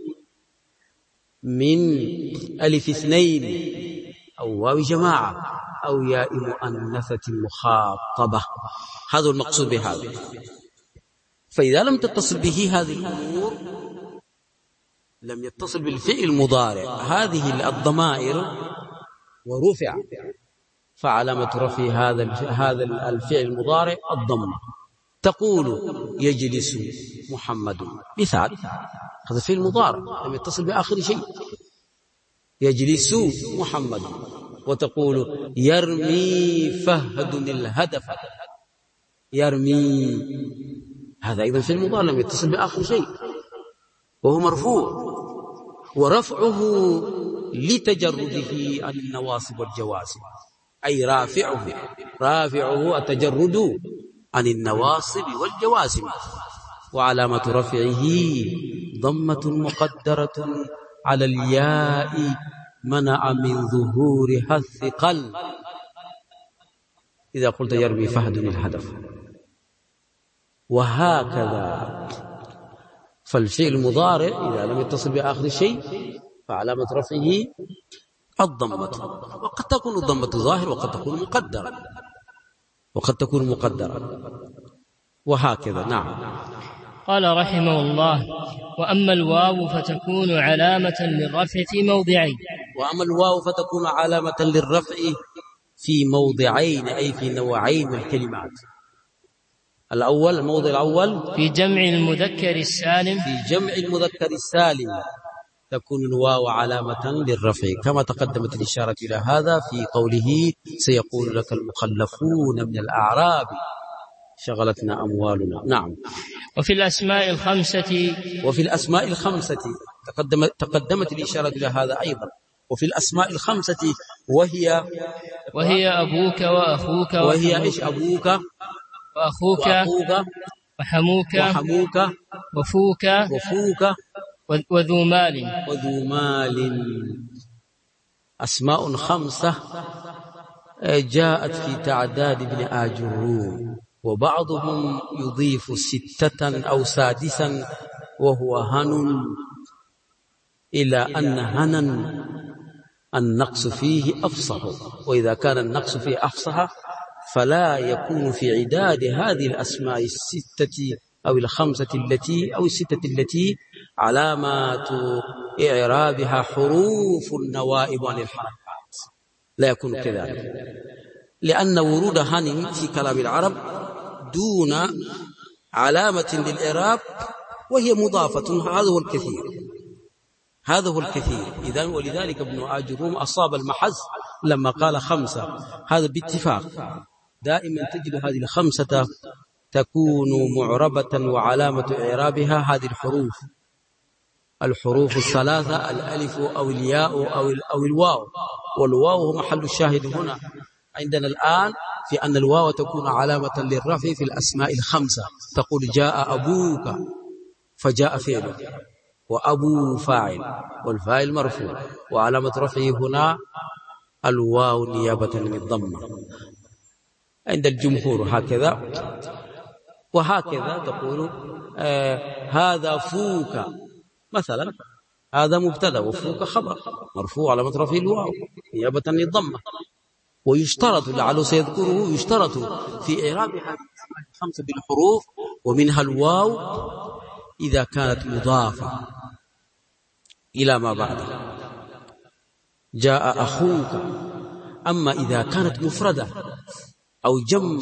من ألف اثنين أو واو جماعة أو ياء مؤنثة مخاطبة. هذا المقصود بهذا. فإذا لم تتصل به هذه الأمور لم يتصل بالفعل المضارع هذه الضمائر ورفع، فعلامة رفع هذا الفعل المضارع الضمة. تقول يجلس محمد، مثال، هذا فعل مضارع لم يتصل بآخر شيء، يجلس محمد. وتقول يرمي فهد الهدف، يرمي، هذا أيضا فعل مضارع لم يتصل بآخر شيء وهو مرفوع، ورفعه لتجرده عن النواصب والجوازم، أي رافعه التجرد عن النواصب والجوازم. وعلامة رفعه ضمة مقدرة على الياء منع من ظهورها الثقل. إذا قلت يرمي فهد الهدف، وهكذا. فالفعل المضارع إذا لم يتصل بآخر شيء فعلامة رفعه الضمة، وقد تكون الضمة ظاهر وقد تكون مقدرة وهكذا. نعم. قال رحمه الله: وأما الواو فتكون علامة للرفع في موضعين. وأما الواو فتكون علامة للرفع في موضعين، أي في نوعين من الكلمات. الأول، الموضع الأول في جمع المذكر السالم، في جمع المذكر السالم تكون الواو علامة للرفع، كما تقدمت الإشارة إلى هذا في قوله: سيقول لك المخلفون من الأعراب شغلتنا أموالنا. نعم. وفي الأسماء الخمسة تقدمت الإشارة إلى هذا أيضا. وفي الأسماء الخمسة وهي أبوك وأخوك، وهي إيش؟ أبوك وأخوك وحموك وفوك وذو مال. أسماء خمسة جاءت في تعداد ابن آجروم، وبعضهم يضيف 6 أو 6 وهو هن، إلى أن هنا النقص فيه أفصح، وإذا كان النقص فيه أفصح فلا يكون في عداد هذه الأسماء 6 أو 5 أو 6 التي علامات إعرابها حروف النوائب عن الحركات، لا يكون كذلك، لأن ورود هن في كلام العرب دون علامة للإعراب وهي مضافة، هذا هو الكثير. إذن ولذلك ابن آجروم أصاب المحز لما قال 5، هذا باتفاق. دائما تجد هذه 5 تكون معربة وعلامة إعرابها هذه الحروف 3، الألف أو الياء أو الواو، والواو هو محل الشاهد هنا عندنا الآن، في أن الواو تكون علامة للرفع في الأسماء 5. تقول جاء أبوك، فجاء فعله، وأبو فاعل، والفاعل مرفوع، وعلامة رفعه هنا الواو نيابة من الضمة عند الجمهور. هكذا وهكذا تقول هذا فوك مثلا، هذا مبتدا وفوك خبر مرفوع علامة رفعه الواو نيابة من الضمة. ويشترط، لعله سيذكره، يشترط في إعراب هذه 5 بالحروف، ومنها الواو إذا كانت مضافة إلى ما بعدها، جاء أخوك. أما إذا كانت مفردة أو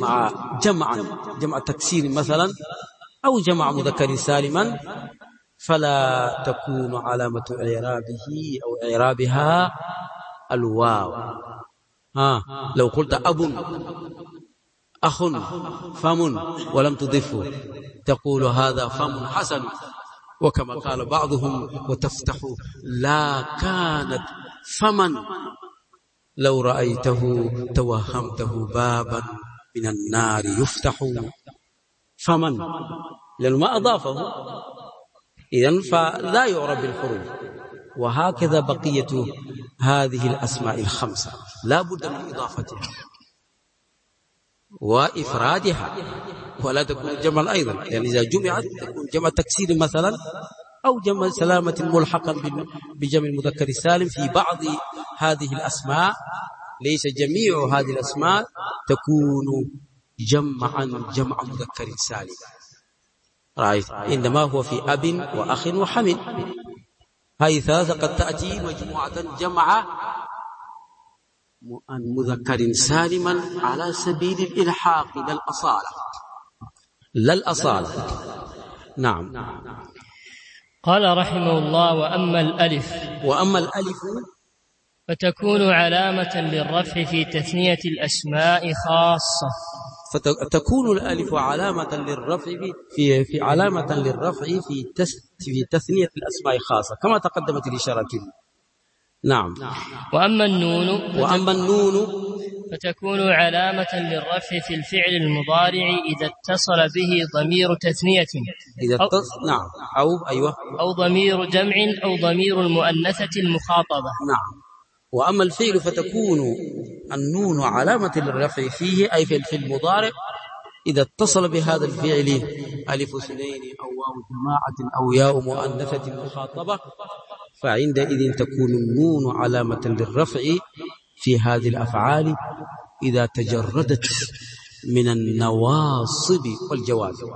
جمع تكسير مثلا، أو جمع مذكر سالما، فلا تكون علامة إعرابه أو إعرابها الواو. لو قلت أب، أخ، فم ولم تضفه، تقول هذا فم حسن، وكما قال بعضهم وتفتح لا كانت فمن لو رأيته توهمته بابا من النار يفتح فمن، لأنه ما أضافه، إذن فلا يعرب بالحروف. وهكذا بقية هذه الأسماء الخمسة لا بد من إضافتها وإفرادها، ولا تكون جمع أيضا، يعني إذا جمعت تكون جمع تكسير مثلا أو جمع سلامة ملحقا بجمع المذكر السالم. في بعض هذه الأسماء، ليس جميع هذه الأسماء تكون جمع مذكر سالم، رأيت، إنما هو في أب وأخ وحم. هذه ثلاثة قد تأتي مجموعة جمع مذكر سالما على سبيل الإلحاق لا الأصالة. نعم. قال رحمه الله: وأما الألف فتكون علامة للرفع في تثنية الأسماء خاصة. فتكون الألف علامة للرفع في علامة للرفع في تثنية الأسماء خاصة، كما تقدمت الإشارة كده. نعم. وأما النون فتكون علامة للرفع في الفعل المضارع إذا اتصل به ضمير تثنية نعم أو ضمير جمع أو ضمير المؤنثة المخاطبة. نعم. وأما الفعل فتكون النون علامة للرفع فيه، أي في المضارع، إذا اتصل بهذا الفعل ألف اثنين أو واو جماعة أو ياء مؤنثة مخاطبة، فعندئذ تكون النون علامة للرفع في هذه الأفعال إذا تجردت من النواصب والجوازم.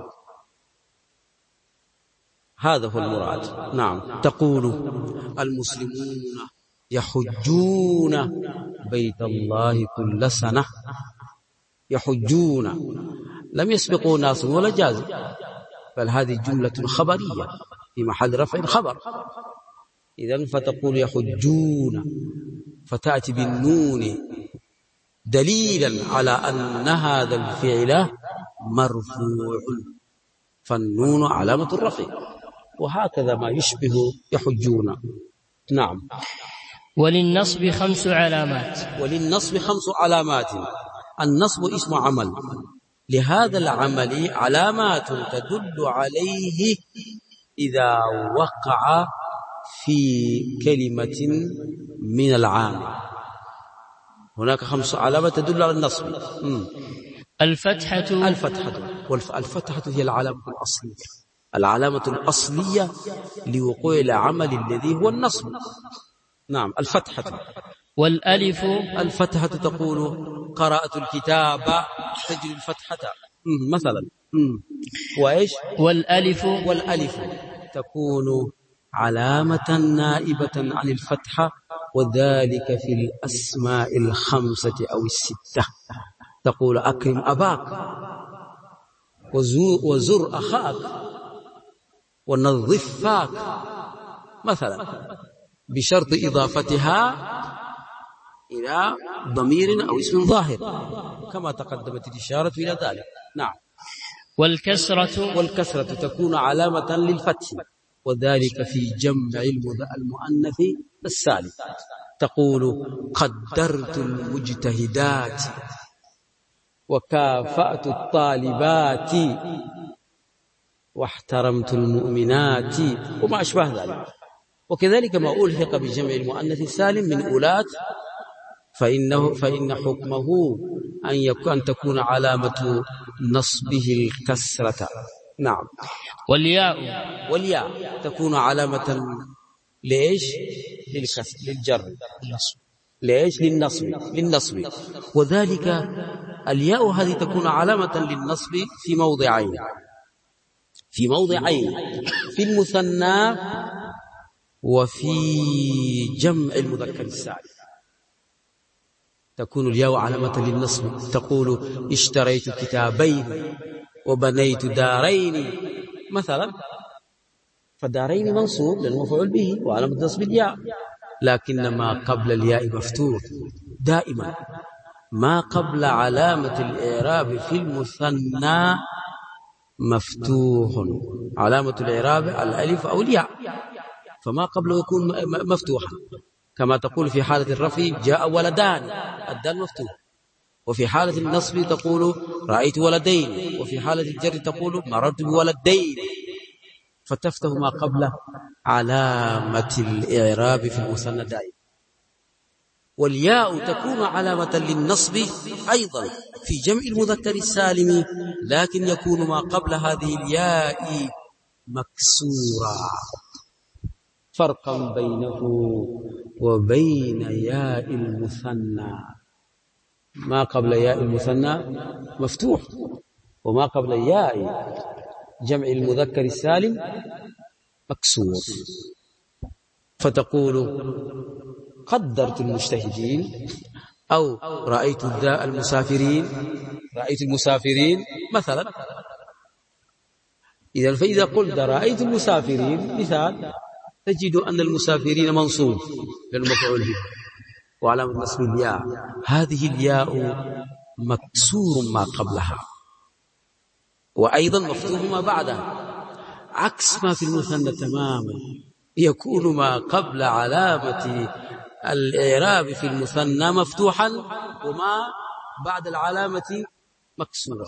هذا هو المراد. نعم. تقول المسلمون يحجون بيت الله كل سنة. يحجون لم يسبقوا ناس ولا جازم، بل هذه جملة خبرية في محل رفع خبر. إذن فتقول يحجون، فتأتي بالنون دليلا على أن هذا الفعل مرفوع، فالنون علامة الرفع. وهكذا ما يشبه يحجون. نعم. وللنصب 5 علامات. النصب اسم عمل، لهذا العمل علامات تدل عليه إذا وقع في كلمة من العام. هناك 5 علامات تدل على النصب. الفتحة هي العلامة الأصلية لوقوع العمل الذي هو النصب. نعم. الفتحة. والألف الفتحة تقول قرأت الكتاب، تجد الفتحة مثلا. وإيش؟ والألف تكون علامة نائبة عن الفتحة، وذلك في الأسماء 5 أو 6. تقول أكرم أباك، وزر أخاك، ونظف فاك مثلا، بشرط إضافتها إلى ضمير أو اسم ظاهر، كما تقدمت الإشارة إلى ذلك. نعم. والكسرة تكون علامة للفتح، وذلك في جمع المؤنث السالم. تقول قدرت المجتهدات، وكافأت الطالبات، واحترمت المؤمنات، وما أشبه ذلك. وكذلك ما ألحق بجمع المؤنث السالم من أولات فإن حكمه أن تكون علامة نصبه الكسرة. نعم. والياء تكون علامة ليش؟ للجر. ليش؟ للنصب. وذلك الياء هذه تكون علامة للنصب في موضعين، في المثنى وفي جمع المذكر السالم. تكون الياء علامة للنصب. تقول اشتريت كتابين وبنيت دارين مثلا، فدارين منصوب لأنه مفعول به وعلامة نصب الياء، لكن ما قبل الياء مفتوح دائما. ما قبل علامة الإعراب في المثنى مفتوح، علامة الإعراب الألف أو الياء، فما قبله يكون مفتوحا، كما تقول في حالة الرفع جاء ولدان، الدال مفتوح. وفي حالة النصب تقول رأيت ولدين، وفي حالة الجر تقول مررت بولدين. فتفتح ما قبله علامة الإعراب في المثنى دائما. والياء تكون علامة للنصب أيضا في جمع المذكر السالم، لكن يكون ما قبل هذه الياء مكسورا، فرقا بينه وبين ياء المثنى. ما قبل ياء المثنى مفتوح، وما قبل ياء جمع المذكر السالم مكسور. فتقول قدرت المجتهدين، أو رأيت المسافرين، رأيت المسافرين مثلا. إذا فإذا قلت رأيت المسافرين مثال، تجد أن المسافرين منصوب للمفعول به وعلامة نصب الياء. هذه الياء مكسور ما قبلها، وأيضا مفتوح ما بعدها، عكس ما في المثنى تماما. يكون ما قبل علامة الإعراب في المثنى مفتوحا، وما بعد العلامة مكسورا،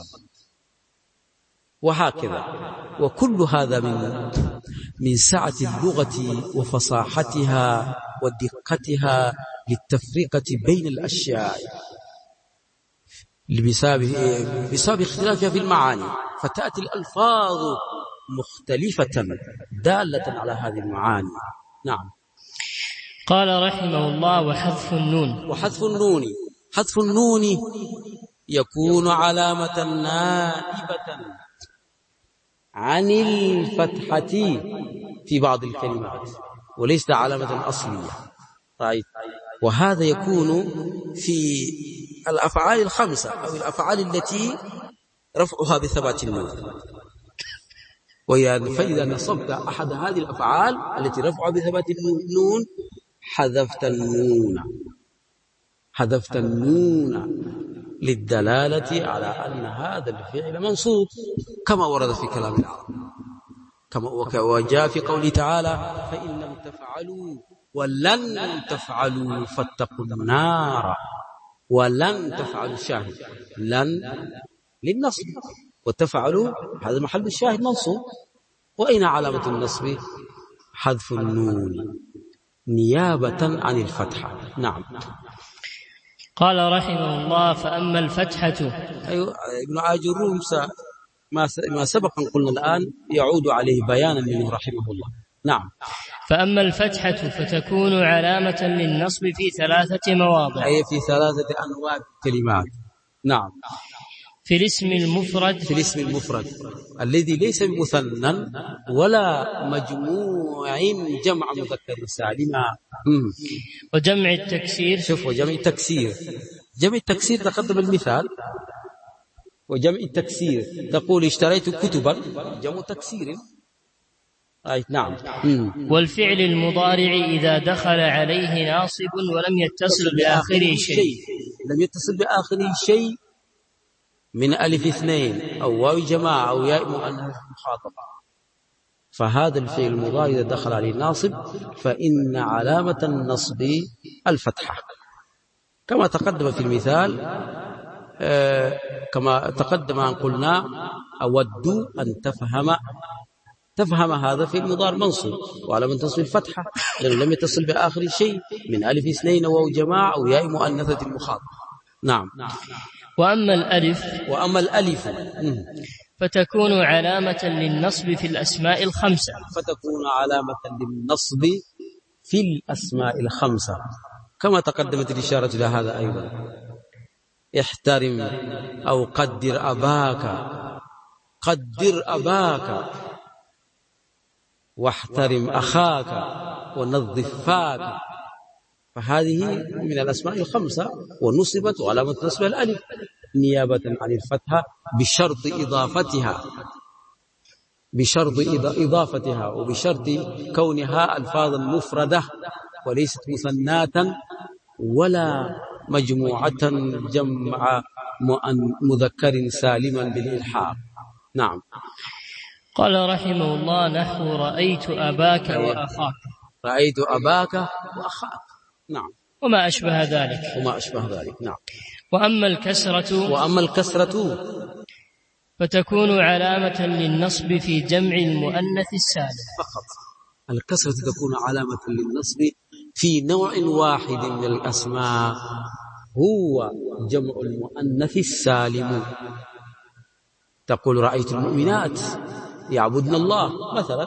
وهكذا. وكل هذا من سعة اللغة وفصاحتها ودقتها للتفرقة بين الأشياء بسبب اختلافها في المعاني، فتأتي الألفاظ مختلفة دالة على هذه المعاني. نعم. قال رحمه الله: وحذف النون. حذف النون يكون علامة نائبة عن الفتحة في بعض الكلمات، وليس علامة أصلية. طيب، وهذا يكون في الأفعال الخمسة أو الأفعال التي رفعها بثبات النون. فإذا نصبت أحد هذه الأفعال التي رفعها بثبات النون حذفت النون للدلالة على أن هذا الفعل منصوب، كما ورد في كلام العرب، وجاء في قوله تعالى: فإن لم تفعلوا ولن تفعلوا فاتقوا النار. ولن تفعلوا الشاهد، لن للنصب، وتفعلوا هذا محل الشاهد منصوب. وأين علامة النصب؟ حذف النون نيابة عن الفتحة. نعم. قال رحمه الله: فأما الفتحة. أيوة، ابن عاجروم ما سبق أن قلنا الآن يعود عليه بيانا منه رحمه الله. نعم. فأما الفتحة فتكون علامة للنصب في 3 مواضع، أي في 3 أنواع كلمات. نعم. في الاسم المفرد الذي ليس بمثنى ولا مجموع جمع مذكر سالما. وجمع التكسير. شوف، وجمع التكسير تقدم المثال. وجمع التكسير تقول اشتريت كتبا، جمع تكسير. نعم. والفعل المضارع إذا دخل عليه ناصب ولم يتصل بآخره شيء من ألف 2 أو واو جماعة أو ياء مؤنث مخاطبة، فهذا الفعل المضارع إذا دخل عليه ناصب فإن علامة النصب الفتحة، كما تقدم في المثال. كما تقدم أن قلنا: أود أن تفهم هذا في المضارع منصوب وعلامة نصب الفتحة لأنه لم يتصل بآخر شيء من ألف 2 أو واو جماعة أو ياء مؤنثة مخاطبة. نعم. وأما الألف فتكون علامة للنصب في الأسماء الخمسة. كما تقدمت الإشارة إلى هذا أيضا. احترم أو قدر أباك واحترم أخاك ونظف فاك، فهذه من الأسماء الخمسة، ونصبت وعلامة نصبها الألف نيابة عن الفتحة بشرط إضافتها وبشرط كونها ألفاظا مفردة وليست مثناة ولا مجموعة جمع مذكر سالما بالإلحاق. نعم. قال رحمه الله: نحو رأيت أباك وأخاك. نعم. وما أشبه ذلك. نعم. وأما الكسرة فتكون علامة للنصب في جمع المؤنث السالم فقط. الكسرة تكون علامة للنصب في نوع واحد من الأسماء، هو جمع المؤنث السالم. تقول رأيت المؤمنات يعبدن الله مثلا،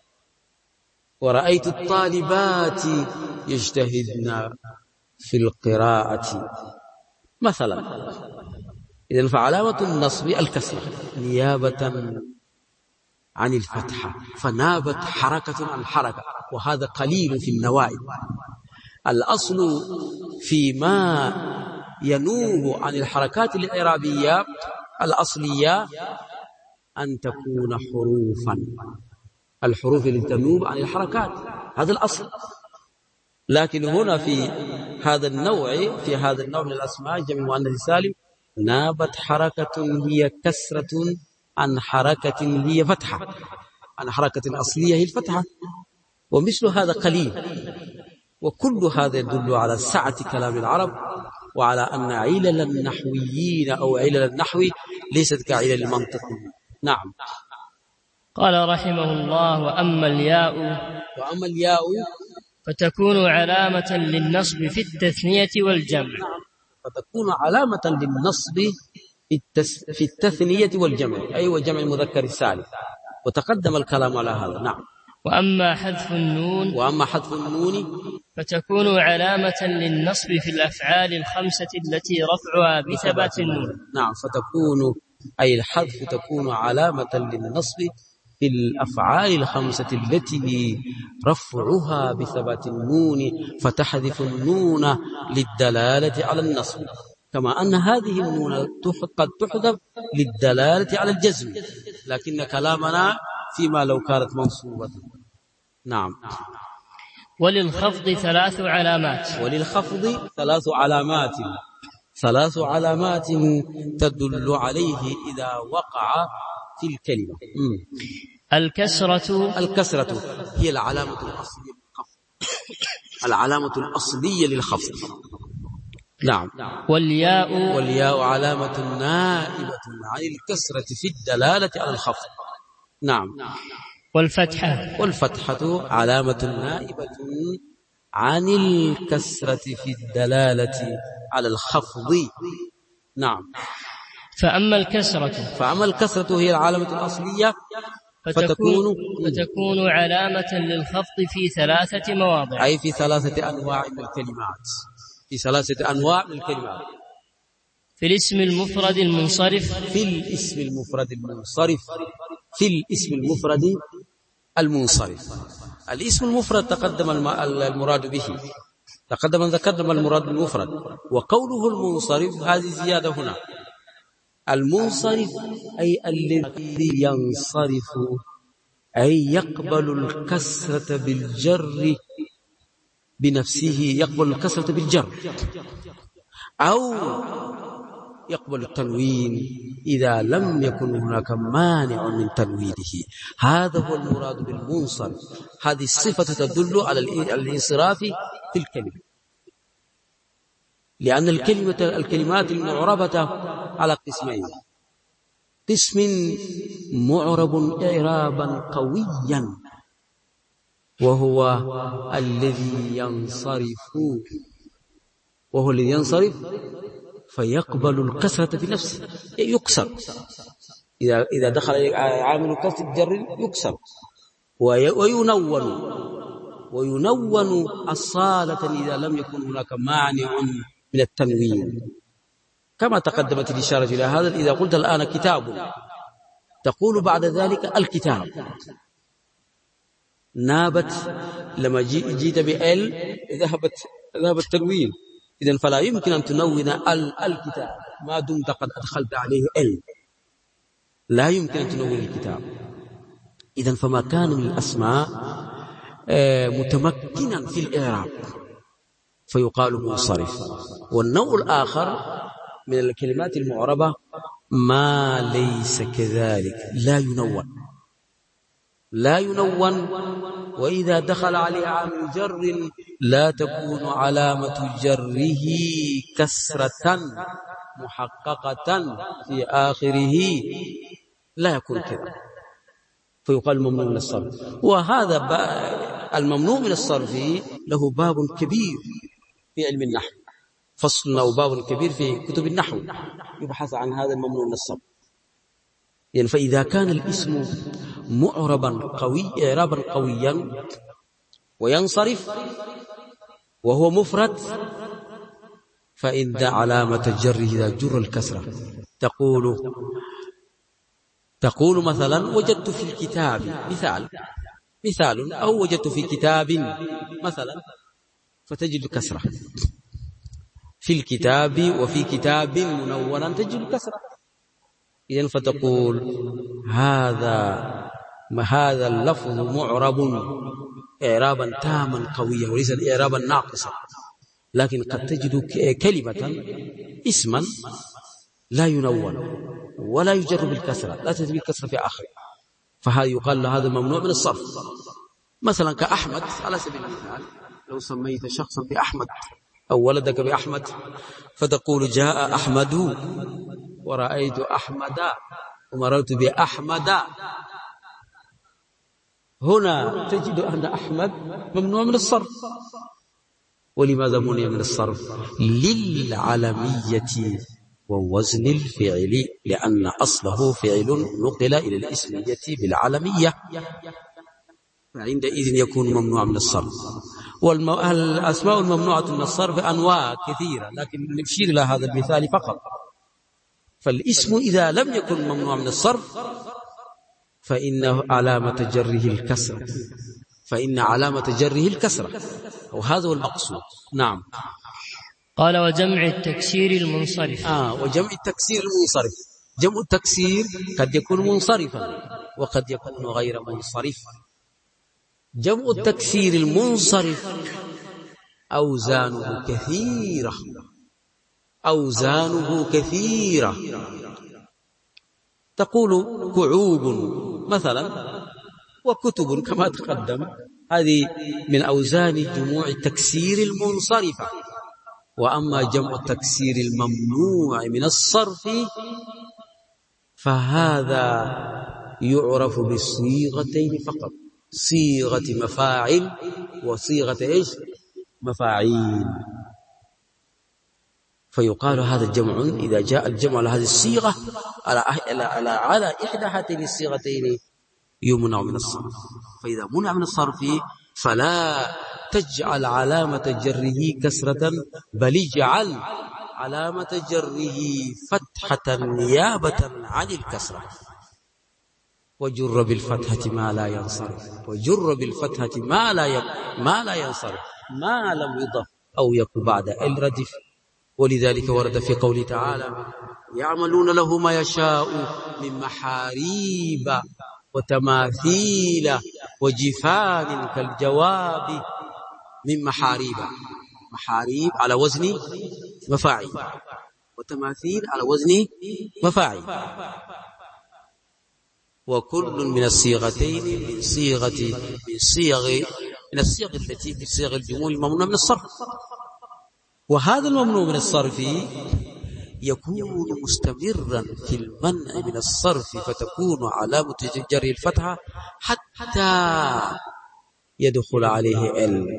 ورأيت الطالبات يجتهدن في القراءة مثلا. إذن فعلامة النصب الكسرة نيابة عن الفتحة، فنابت حركة عن حركة، وهذا قليل في النوائب. الأصل فيما ينوب عن الحركات الإعرابية الأصلية أن تكون حروفا، الحروف التي تنوب عن الحركات، هذا الأصل. لكن هنا في هذا النوع من الأسماء جمع المؤنث السالم نابت حركة هي كسرة عن حركة هي فتحة، عن حركة أصلية هي الفتحة، ومثل هذا قليل. وكل هذا يدل على سعة كلام العرب، وعلى أن علل النحويين أو علل النحو ليست كعلل المنطق. نعم. قال رحمه الله: وأما الياء فتكون علامة للنصب في التثنية والجمع. فتكون علامة للنصب في التثنية والجمع، أي وجمع المذكر السالم، وتقدم الكلام على هذا. نعم. وأما حذف النون فتكون علامة للنصب في الأفعال الخمسة التي رفعها بثبات النون. نعم. فتكون أي الحذف تكون علامة للنصب في الأفعال الخمسة التي رفعها بثبات النون، فتحذف النون للدلالة على النصب، كما أن هذه النون قد تحذف للدلالة على الجزم، لكن كلامنا فيما لو كانت منصوبة. نعم. وللخفض 3 علامات. وللخفض 3 علامات تدل عليه إذا وقع في الكلمة. الكسرة هي العلامة الأصلية للخفض، العلامة الأصلية للخفض. نعم. والياء علامة نائبة عن الكسرة في الدلالة على الخفض. نعم. والفتحة علامة نائبة عن الكسرة في الدلالة على الخفض. نعم. فأما الكسرة هي العلامة الأصلية، فتكون علامة للخفض في 3 مواضع، أي في 3 أنواع من الكلمات، في الاسم المفرد المنصرف، الاسم المفرد تقدم المراد به، ذكرنا المراد بالمفرد، وقوله المنصرف هذه زيادة هنا. المنصرف أي الذي ينصرف، أي يقبل الكسرة بالجر بنفسه، يقبل الكسرة بالجر، أو يقبل التنوين إذا لم يكن هناك مانع من تنوينه. هذا هو المراد بالمنصرف. هذه الصفة تدل على الانصراف في الكلمة، لأن الكلمات المعربة على قسمين: قسم معرب إعرابا قويا وهو الذي ينصرف فيقبل الكسرة بنفسه، يكسر إذا دخل عامل كسر الجر يكسر، وينون أصالة إذا لم يكن هناك مانع من التنوين، كما تقدمت الإشارة إلى هذا. إذا قلت الآن كتاب تقول بعد ذلك الكتاب، نابت لما جيت بال ذهب التنوين، إذن فلا يمكن أن تنون الكتاب ما دمت قد أدخلت عليه لا يمكن أن تنون الكتاب. إذن فما كان من الأسماء متمكنا في الإعراب فيقال منصرف. والنوع الآخر من الكلمات المعربة ما ليس كذلك، لا ينون، وإذا دخل عليه عامل جر لا تكون علامة جره كسرة محققة في آخره، لا يكون كذا، فيقال ممنوع من الصرف. وهذا الممنوع من الصرف له باب كبير في علم النحو، فصل أو باب كبير في كتب النحو يبحث عن هذا الممنوع من الصرف. يعني فإذا كان الاسم معربا إعرابا قويا وينصرف وهو مفرد، فإن علامة جره إذا جر الكسرة تقول مثلا وجدت في الكتاب، مثال أو وجدت في كتاب مثلا، فتجد كسرة في الكتاب، وفي كتاب منونا تجد كسرة. إذن فتقول هذا اللفظ معرب إعرابا تاما قويا وليس إعرابا ناقصا. لكن قد تجد كلمة اسما لا ينون ولا يجر بالكسرة، لا تجد بالكسرة في آخره، فهذا يقال له هذا ممنوع من الصرف. مثلا كأحمد على سبيل المثال، لو سميت شخصا بأحمد أو ولدك بأحمد فتقول جاء أحمد ورأيت أحمد ومررت بأحمد، هنا تجد أن أحمد ممنوع من الصرف. ولماذا منع من الصرف؟ للعلمية ووزن الفعل، لأن أصله فعل نقل إلى الاسمية بالعلمية، فعندئذ يكون ممنوع من الصرف. والأسماء الممنوعة من الصرف أنواع كثيرة، لكن نشير إلى هذا المثال فقط. فالاسم إذا لم يكن ممنوع من الصرف فإن علامة جره الكسرة، وهذا هو المقصود. نعم. قال وجمع التكسير المنصرف. وجمع التكسير المنصرف، جمع التكسير قد يكون منصرفا وقد يكون غير منصرف. جمع التكسير المنصرف أوزانه كثيرة. تقول كعوب مثلا وكتب كما تقدم، هذه من أوزان جموع التكسير المنصرفة. وأما جمع التكسير الممنوع من الصرف فهذا يعرف بالصيغتين فقط، صيغة مفاعل وصيغة مفاعيل. فيقال هذا الجمع إذا جاء الجمع على هذه الصيغة على إحدى هاتين الصيغتين يمنع من الصرف. فإذا منع من الصرف فلا تجعل علامة جره كسرة، بل اجعل علامة جره فتحة نيابة عن الكسرة، وجر بالفتحة ما لا ينصرف، ما لا ينصرف ما لم يضف أو يكن بعد الردف. ولذلك ورد في قوله تعالى يعملون له ما يشاء من محاريب وتماثيل وجفان كالجواب، من محاريب على وزن مفاعيل، وتماثيل على وزن مفاعيل، وكل من الصيغتين من الصيغ التي في صيغ الجموع الممنوع من الصرف. وهذا الممنوع من الصرف يكون مستمرا في المنع من الصرف، فتكون علامة جره الفتحة حتى يدخل عليه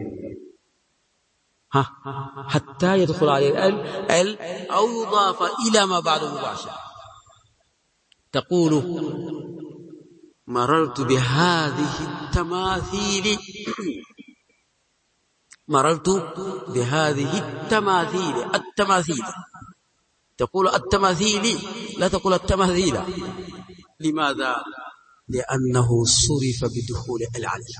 ال أو يضاف إلى ما بعده مباشرة. تقول مررت بهذه التماثيل، التماثيل تقول التماثيل، لا تقول التماثيل. لماذا؟ لأنه صرف بدخول العلي.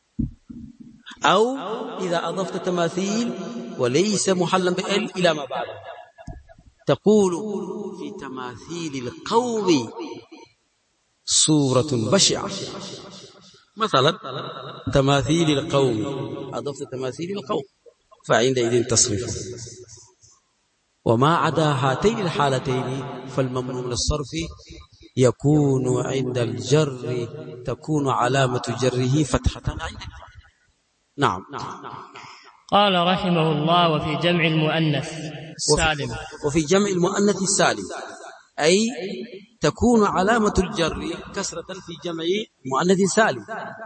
أو إذا أضفت تماثيل وليس محلا بال إلى ما بعده، تقول في تماثيل القوم صورة بشعة مثلا، تماثيل القوم، أضفت تماثيل القوم فعندئذ تصرف. وما عدا هاتين الحالتين فالممنوع من الصرف يكون عند الجر تكون علامة جره فتحة عند. نعم. قال رحمه الله وفي جمع المؤنث السالم. وفي جمع المؤنث السالم أي تكون علامة الجر كسرة في جمع مؤنث سالم.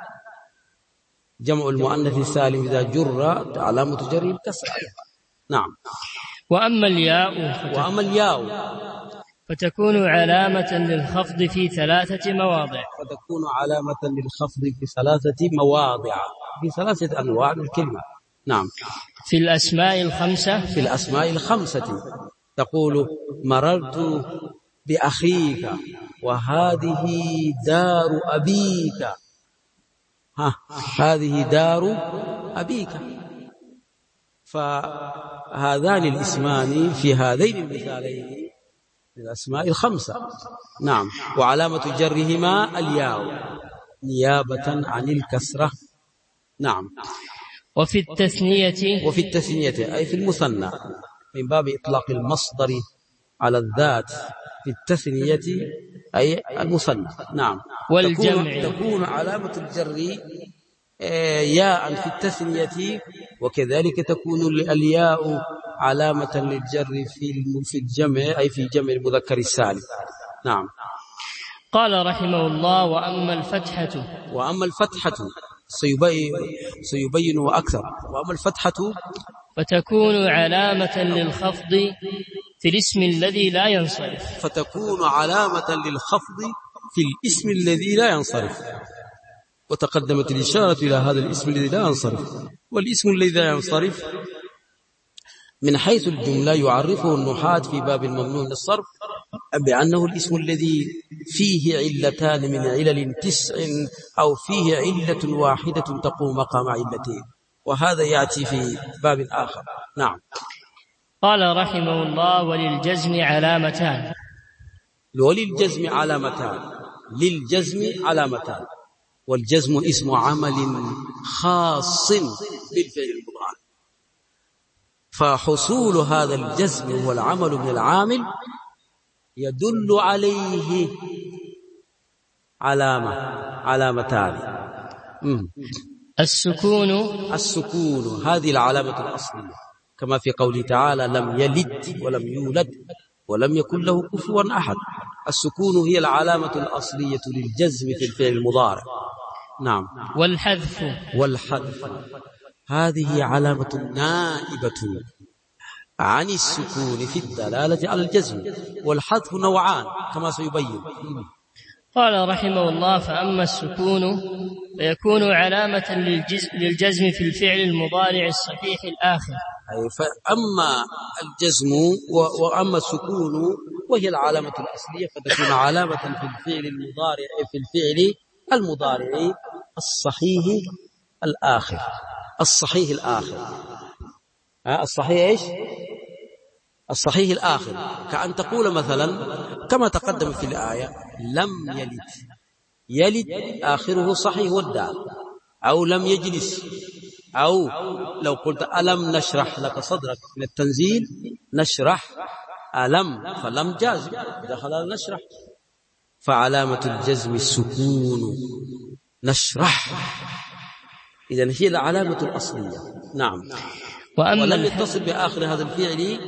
جمع المؤنث السالم إذا جر علامة جره الكسرة. نعم. وأما الياء فتكون علامة للخفض في 3 مواضع. فتكون علامة للخفض في 3 مواضع، في 3 أنواع من الكلمة. نعم. في الأسماء الخمسة. في الأسماء الخمسة تقول مررت بأخيك وهذه دار أبيك. هذه دار أبيك. فهذان الاسمان في هذين المثالين الأسماء الخمسة. نعم. وعلامة جرهما الياء نيابة عن الكسرة. نعم. وفي التثنية أي في المثنى من باب إطلاق المصدر على الذات، في التثنية أي المثنى. نعم. والجمع تكون علامة الجر ياء في التثنية، وكذلك تكون الياء علامة للجر في الجمع، أي في جمع المذكر السالم. نعم. قال رحمه الله وأما الفتحة سيبين أكثر. وأما الفتحة فتكون علامة للخفض في الاسم الذي لا ينصرف. فتكون علامة للخفض في الاسم الذي لا ينصرف، وتقدمت الإشارة إلى هذا الاسم الذي لا ينصرف. والاسم الذي لا ينصرف من حيث الجملة يعرفه النحاة في باب الممنوع من الصرف بأنه الاسم الذي فيه علتان من علل 9 أو فيه علة واحدة تقوم مقام علتين، وهذا يأتي في باب آخر. نعم. قال رحمه الله وللجزم علامتان. للجزم علامتان. والجزم اسم عمل خاص بالفعل المضارع، فحصول هذا الجزم والعمل من العامل يدل عليه علامتان. السكون هذه العلامة الأصلية، كما في قوله تعالى لم يلد ولم يولد ولم يكن له كفوا أحد. السكون هي العلامة الأصلية للجزم في الفعل المضارع. نعم. والحذف هذه علامة نائبة عن السكون في الدلالة على الجزم، والحذف نوعان كما سيبين. قال رحمه الله فأما السكون فيكون علامة للجزم في الفعل المضارع الصحيح الآخر. فأما الجزم وأما السكون وهي العلامة الأصلية فتكون علامة في الفعل المضارع الصحيح الآخر. الصحيح إيش؟ الصحيح الآخر. كأن تقول مثلا كما تقدم في الآية لم يلد آخره صحيح والدال، أو لم يجلس، أو لو قلت ألم نشرح لك صدرك من التنزيل نشرح ألم فلم جازم دخل نشرح، فعلامة الجزم السكون نشرح، إذن هي العلامة الأصلية. نعم. ولم يتصل بآخر هذا الفعل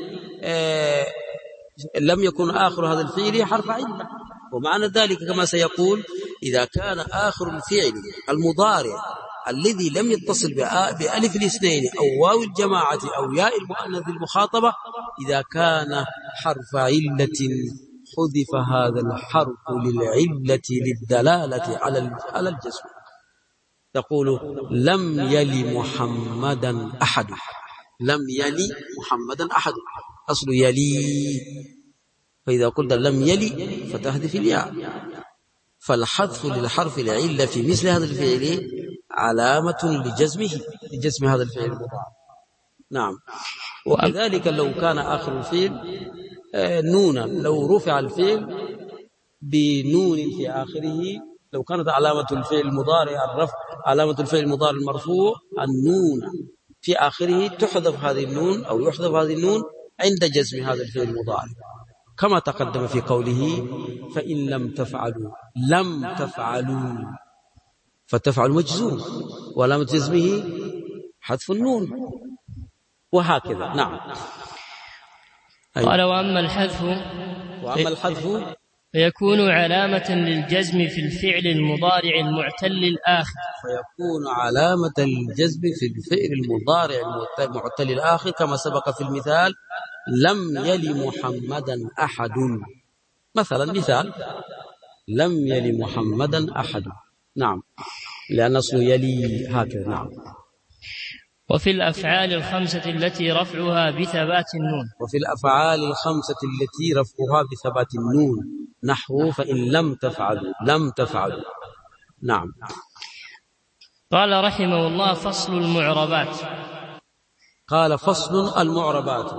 لم يكن آخر هذا الفعل حرف علة، ومعنى ذلك كما سيقول إذا كان آخر الفعل المضارع الذي لم يتصل بألف الاثنين أو واو الجماعة أو ياء المؤنث المخاطبة إذا كان حرف علة حذف هذا الحرف للعلة للدلالة على الجزم. تقول لم يلي محمدا أحد. لم يلي محمدا أحد أصل يلي، فإذا قلت لم يلي فتحذف الياء، فالحذف للحرف العلة في مثل هذا الفعل علامة لجزم هذا الفعل المضارع. نعم. وكذلك لو كان آخر الفعل نونا، لو رفع الفعل بنون في آخره، لو كانت علامة الفعل المضارع الرفع، علامة الفعل المضارع المرفوع النون في آخره تحذف هذه النون أو يحذف هذه النون عند جزم هذا الفعل المضارع، كما تقدم في قوله فإن لم تفعلوا لم تفعلوا، فتفعل مجزوم وعلامة جزمه حذف النون، وهكذا. نعم. قال وأما الحذف وأما الحذف فيكون علامة للجزم في الفعل المضارع المعتل الآخر. فيكون علامة للجزم في الفعل المضارع المعتل الآخر كما سبق في المثال: لم يل محمدا أحد. مثلا مثال: لم يل محمدا أحد. نعم، لأن أصله يلي هكذا. نعم. وفي الأفعال الخمسة التي رفعها بثبات النون. وفي الأفعال الخمسة التي رفعها بثبات النون نحو فإن لم تفعلوا لم تفعلوا. نعم. قال رحمه الله: فصل المعربات. قال: فصل المعربات.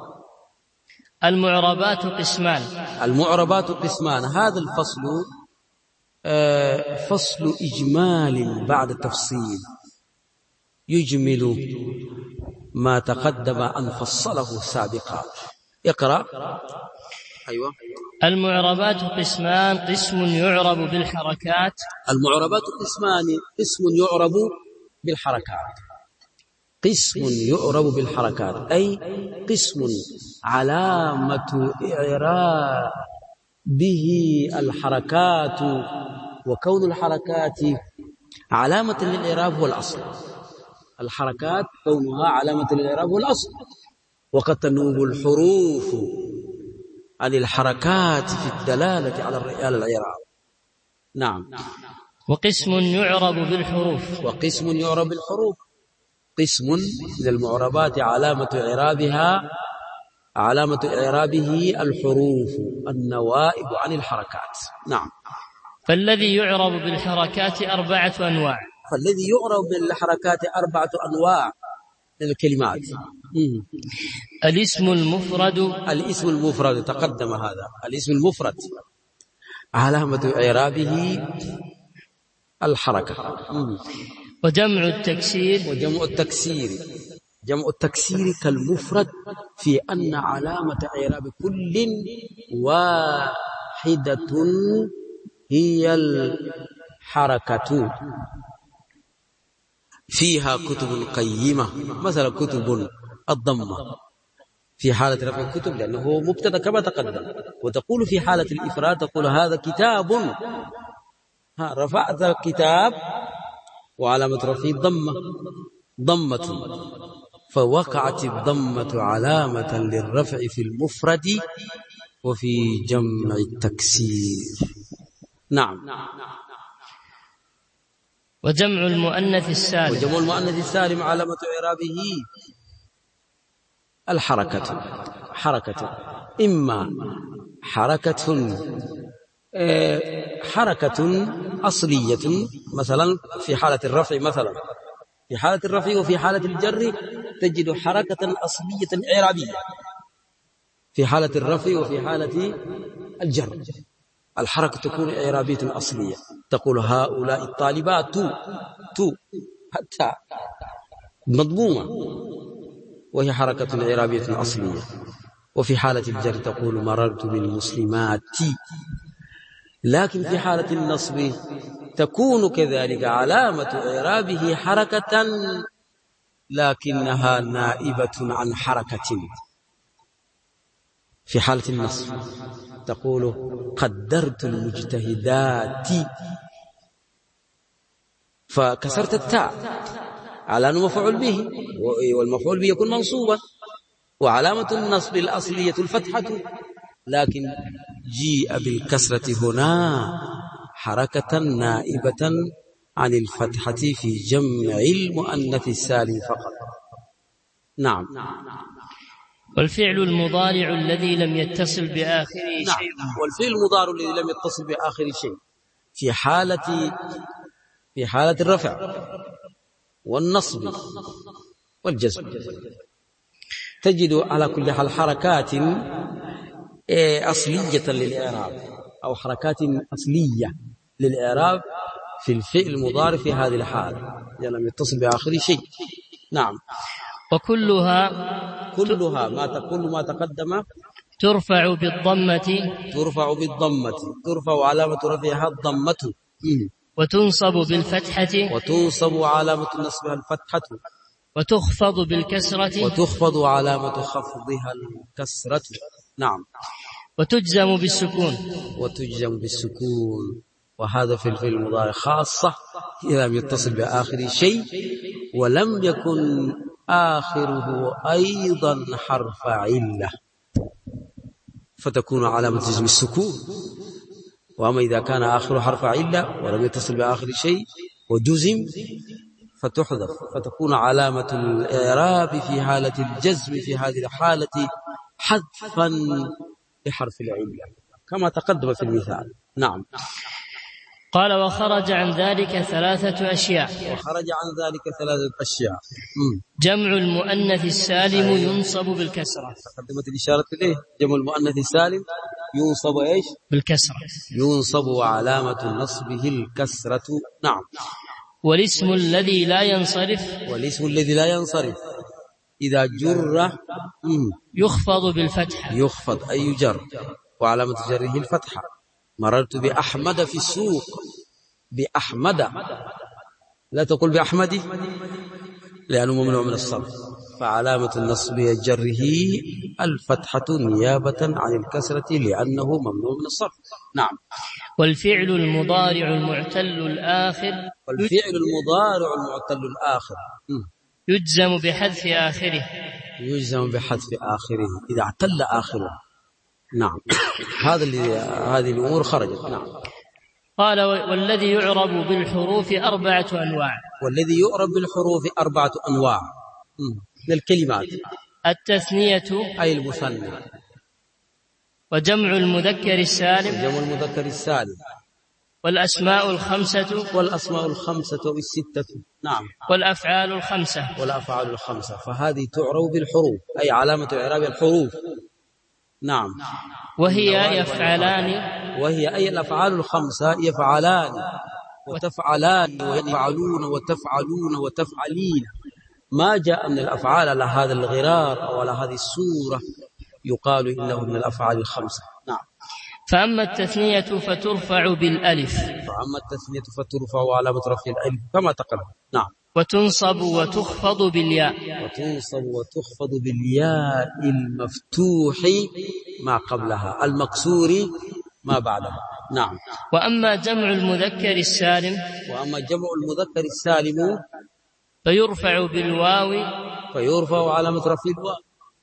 المعربات قسمان. المعربات قسمان. هذا الفصل فصل إجمال بعد تفصيل، يجمل ما تقدم أن فصله سابقا. اقرأ. أيوة. المعربات قسمان: قسم يعرب بالحركات. المعربات قسمان: قسم يعرب بالحركات. قسم يعرب بالحركات أي قسم علامة إعرابه الحركات، وكون الحركات علامة للإعراب هو الأصل. الحركات كونها علامة للإعراب هو الأصل، وقد تنوب الحروف عن الحركات في الدلالة على الإعراب. نعم. وقسم يعرب بالحروف. وقسم يعرب بالحروف. قسم من المعربات علامة إعرابه الحروف النوائب عن الحركات. نعم. فالذي يعرب بالحركات 4 أنواع. فالذي يعرب بالحركات 4 أنواع من الكلمات. الاسم المفرد. الاسم المفرد تقدم هذا. الاسم المفرد علامة إعرابه الحركة. وجمع التكسير. وجمع التكسير. جمع التكسير كالمفرد في أن علامة إعراب كل واحدة هي الحركة. فيها كتب قيمة، مثلا كتب الضمة في حالة رفع الكتب لأنه مبتدا كما تقدم، وتقول في حالة الإفراد تقول هذا كتاب. رفعت الكتاب وعلامة رفعه ضمة، فوقعت الضمة علامة للرفع في المفرد وفي جمع التكسير. نعم. وجمع المؤنث السالم. وجمع المؤنث السالم علامة إعرابه الحركة. حركة إما حركة أصلية، مثلا في حالة الرفع، مثلا في حالة الرفع وفي حالة الجر تجد حركة أصلية إعرابية في حالة الرفع وفي حالة الجر. الحركة تكون إعرابية أصلية، تقول هؤلاء الطالبات تو حتى مضمومة وهي حركة إعرابية أصلية. وفي حالة الجر تقول مررت بالمسلمات. لكن في حالة النصب تكون كذلك علامة إعرابه حركة لكنها نائبة عن حركة. في حالة النصب تقول قدرت المجتهدات، فكسرت التاء على أنه مفعول به، والمفعول به يكون منصوبا، وعلامة النصب الأصلية الفتحة، لكن جيء بالكسرة هنا حركة نائبة عن الفتحة في جمع المؤنث السالم فقط. نعم. والفعل المضارع الذي لم يتصل بآخره شيء. والفعل المضارع الذي لم يتصل بآخره شيء في حالة الرفع والنصب والجزم تجد على كل حال حركات أصلية للإعراب أو حركات أصلية للإعراب في الفعل المضارع في هذه الحالة إذا لم يتصل بآخره شيء. نعم. وكلها ما تقدم ترفع بالضمة. ترفع علامة رفعها الضمة، وتنصب بالفتحة. وتنصب علامة نصبها الفتحة. وتخفض بالكسرة. وتخفض علامة خفضها الكسرة. نعم. وتجزم بالسكون. وتجزم بالسكون، وهذا في الفعل المضارع خاصة إذا لم يتصل بآخر شيء ولم يكن آخره أيضا حرف علة، فتكون علامة جزم السكون. وأما إذا كان آخره حرف علة ولم يتصل بآخر شيء وجزم فتحذف، فتكون علامة الإعراب في حالة الجزم في هذه الحالة حذفا لحرف العلة كما تقدم في المثال. نعم. قال وخرج عن ذلك 3 أشياء. وخرج عن ذلك 3 أشياء. جمع المؤنث السالم ينصب بالكسرة. تقدمت الإشارة إليه. جمع المؤنث السالم ينصب إيش؟ بالكسرة. ينصب وعلامة نصبه الكسرة. نعم. والاسم الذي لا ينصرف. والاسم الذي لا ينصرف إذا جر يخفض بالفتحة. يخفض أي جر، وعلامة جره الفتحة. مررت بأحمد في السوق. بأحمد، لا تقول بأحمدي لأنه ممنوع من الصرف، فعلامة النصب جره الفتحة نيابة عن الكسرة لأنه ممنوع من الصرف. نعم. والفعل المضارع المعتل الآخر. والفعل المضارع المعتل الآخر يجزم بحذف آخره. يجزم بحذف آخره إذا اعتل آخره. نعم. هذه الأمور خرجت. نعم. قال والذي يعرب بالحروف 4 أنواع. والذي يعرب بالحروف 4 أنواع من الكلمات. التثنية أي المثنى، وجمع المذكر السالم. جمع المذكر السالم، والأسماء الخمسة. والأسماء الخمسة والستة. نعم. والأفعال الخمسة. والأفعال الخمسة، فهذه تعرب بالحروف أي علامة إعراب الحروف. نعم. وهي يفعلان. وهي أي الأفعال الخمسة يفعلان وتفعلان ويفعلون وتفعلون وتفعلين. ما جاء من الأفعال على هذا الغرار أو على هذه الصورة يقال إنه من الأفعال الخمسة. نعم. فأما التثنية فترفع بالألف. فأما التثنية فترفع علامة رفع الألف كما تقدم. نعم. وتنصب وتخفض بالياء. وتنصب وتخفض بالياء المفتوح ما قبلها، المكسور ما بعدها. نعم. وأما جمع المذكر السالم. وأما جمع المذكر السالم فيرفع بالواو. فيرفع علامة رفع الواو.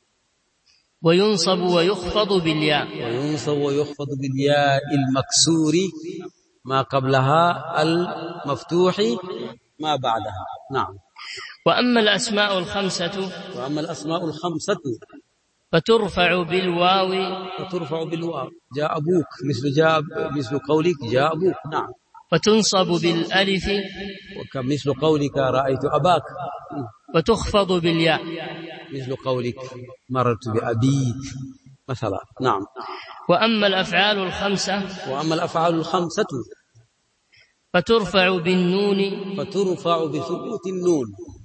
وينصب ويخفض بالياء. وينصب ويخفض بالياء المكسور ما قبلها، المفتوح ما بعدها. نعم. وأما الأسماء الخمسة. وأما الأسماء الخمسة فترفع بالواو. فترفع بالواو. جاء أبوك مثل قولك جاء أبوك. نعم. وتنصب بالألف. وكمثل قولك رأيت أباك. وتخفض بالياء مثل قولك مررت بأبيك مثلا. نعم. وأما الأفعال الخمسة. وأما الأفعال الخمسة فترفع بالنون. فترفع بثبوت النون.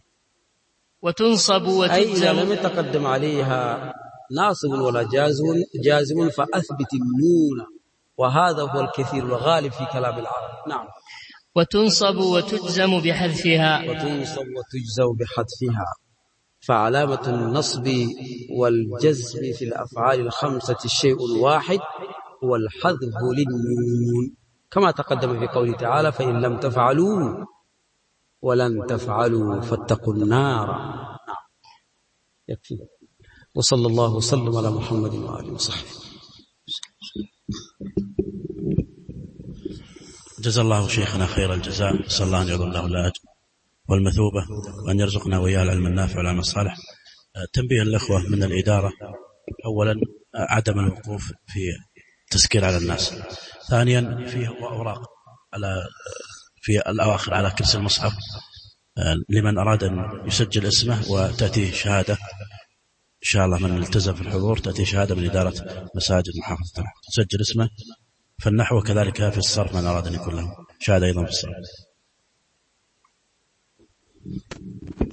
وتنصب وتجزم. أي إذا لم يتقدم عليها ناصب ولا جازم فأثبت النون، وهذا هو الكثير الغالب في كلام العرب. نعم. وتنصب وتجزم بحذفها. وتنصب وتجزم بحذفها، فعلامة النصب والجزم في الأفعال الخمسة الشيء الواحد هو الحذف للنون كما تقدم في قوله تعالى فإن لم تفعلوا ولن تفعلوا فاتقوا النار. نعم. يكفي. وصلى الله وسلم على محمد وآله وصحبه. جزا الله شيخنا خير الجزاء، صلى الله أن يرضى الله الأجر والمثوبة وأن يرزقنا وإياه العلم النافع والعمل الصالح. تنبيه الأخوة من الإدارة: أولا عدم الوقوف في تسكير على الناس، ثانيا فيه أوراق في الأواخر على كرسي المصحف لمن أراد أن يسجل اسمه وتأتيه شهادة إن شاء الله. من التزم في الحضور تأتي شهادة من إدارة مساجد محافظة النحو تسجل اسمه في النحو، وكذلك في الصرف من أراد أن يكون له شهادة أيضا في الصرف.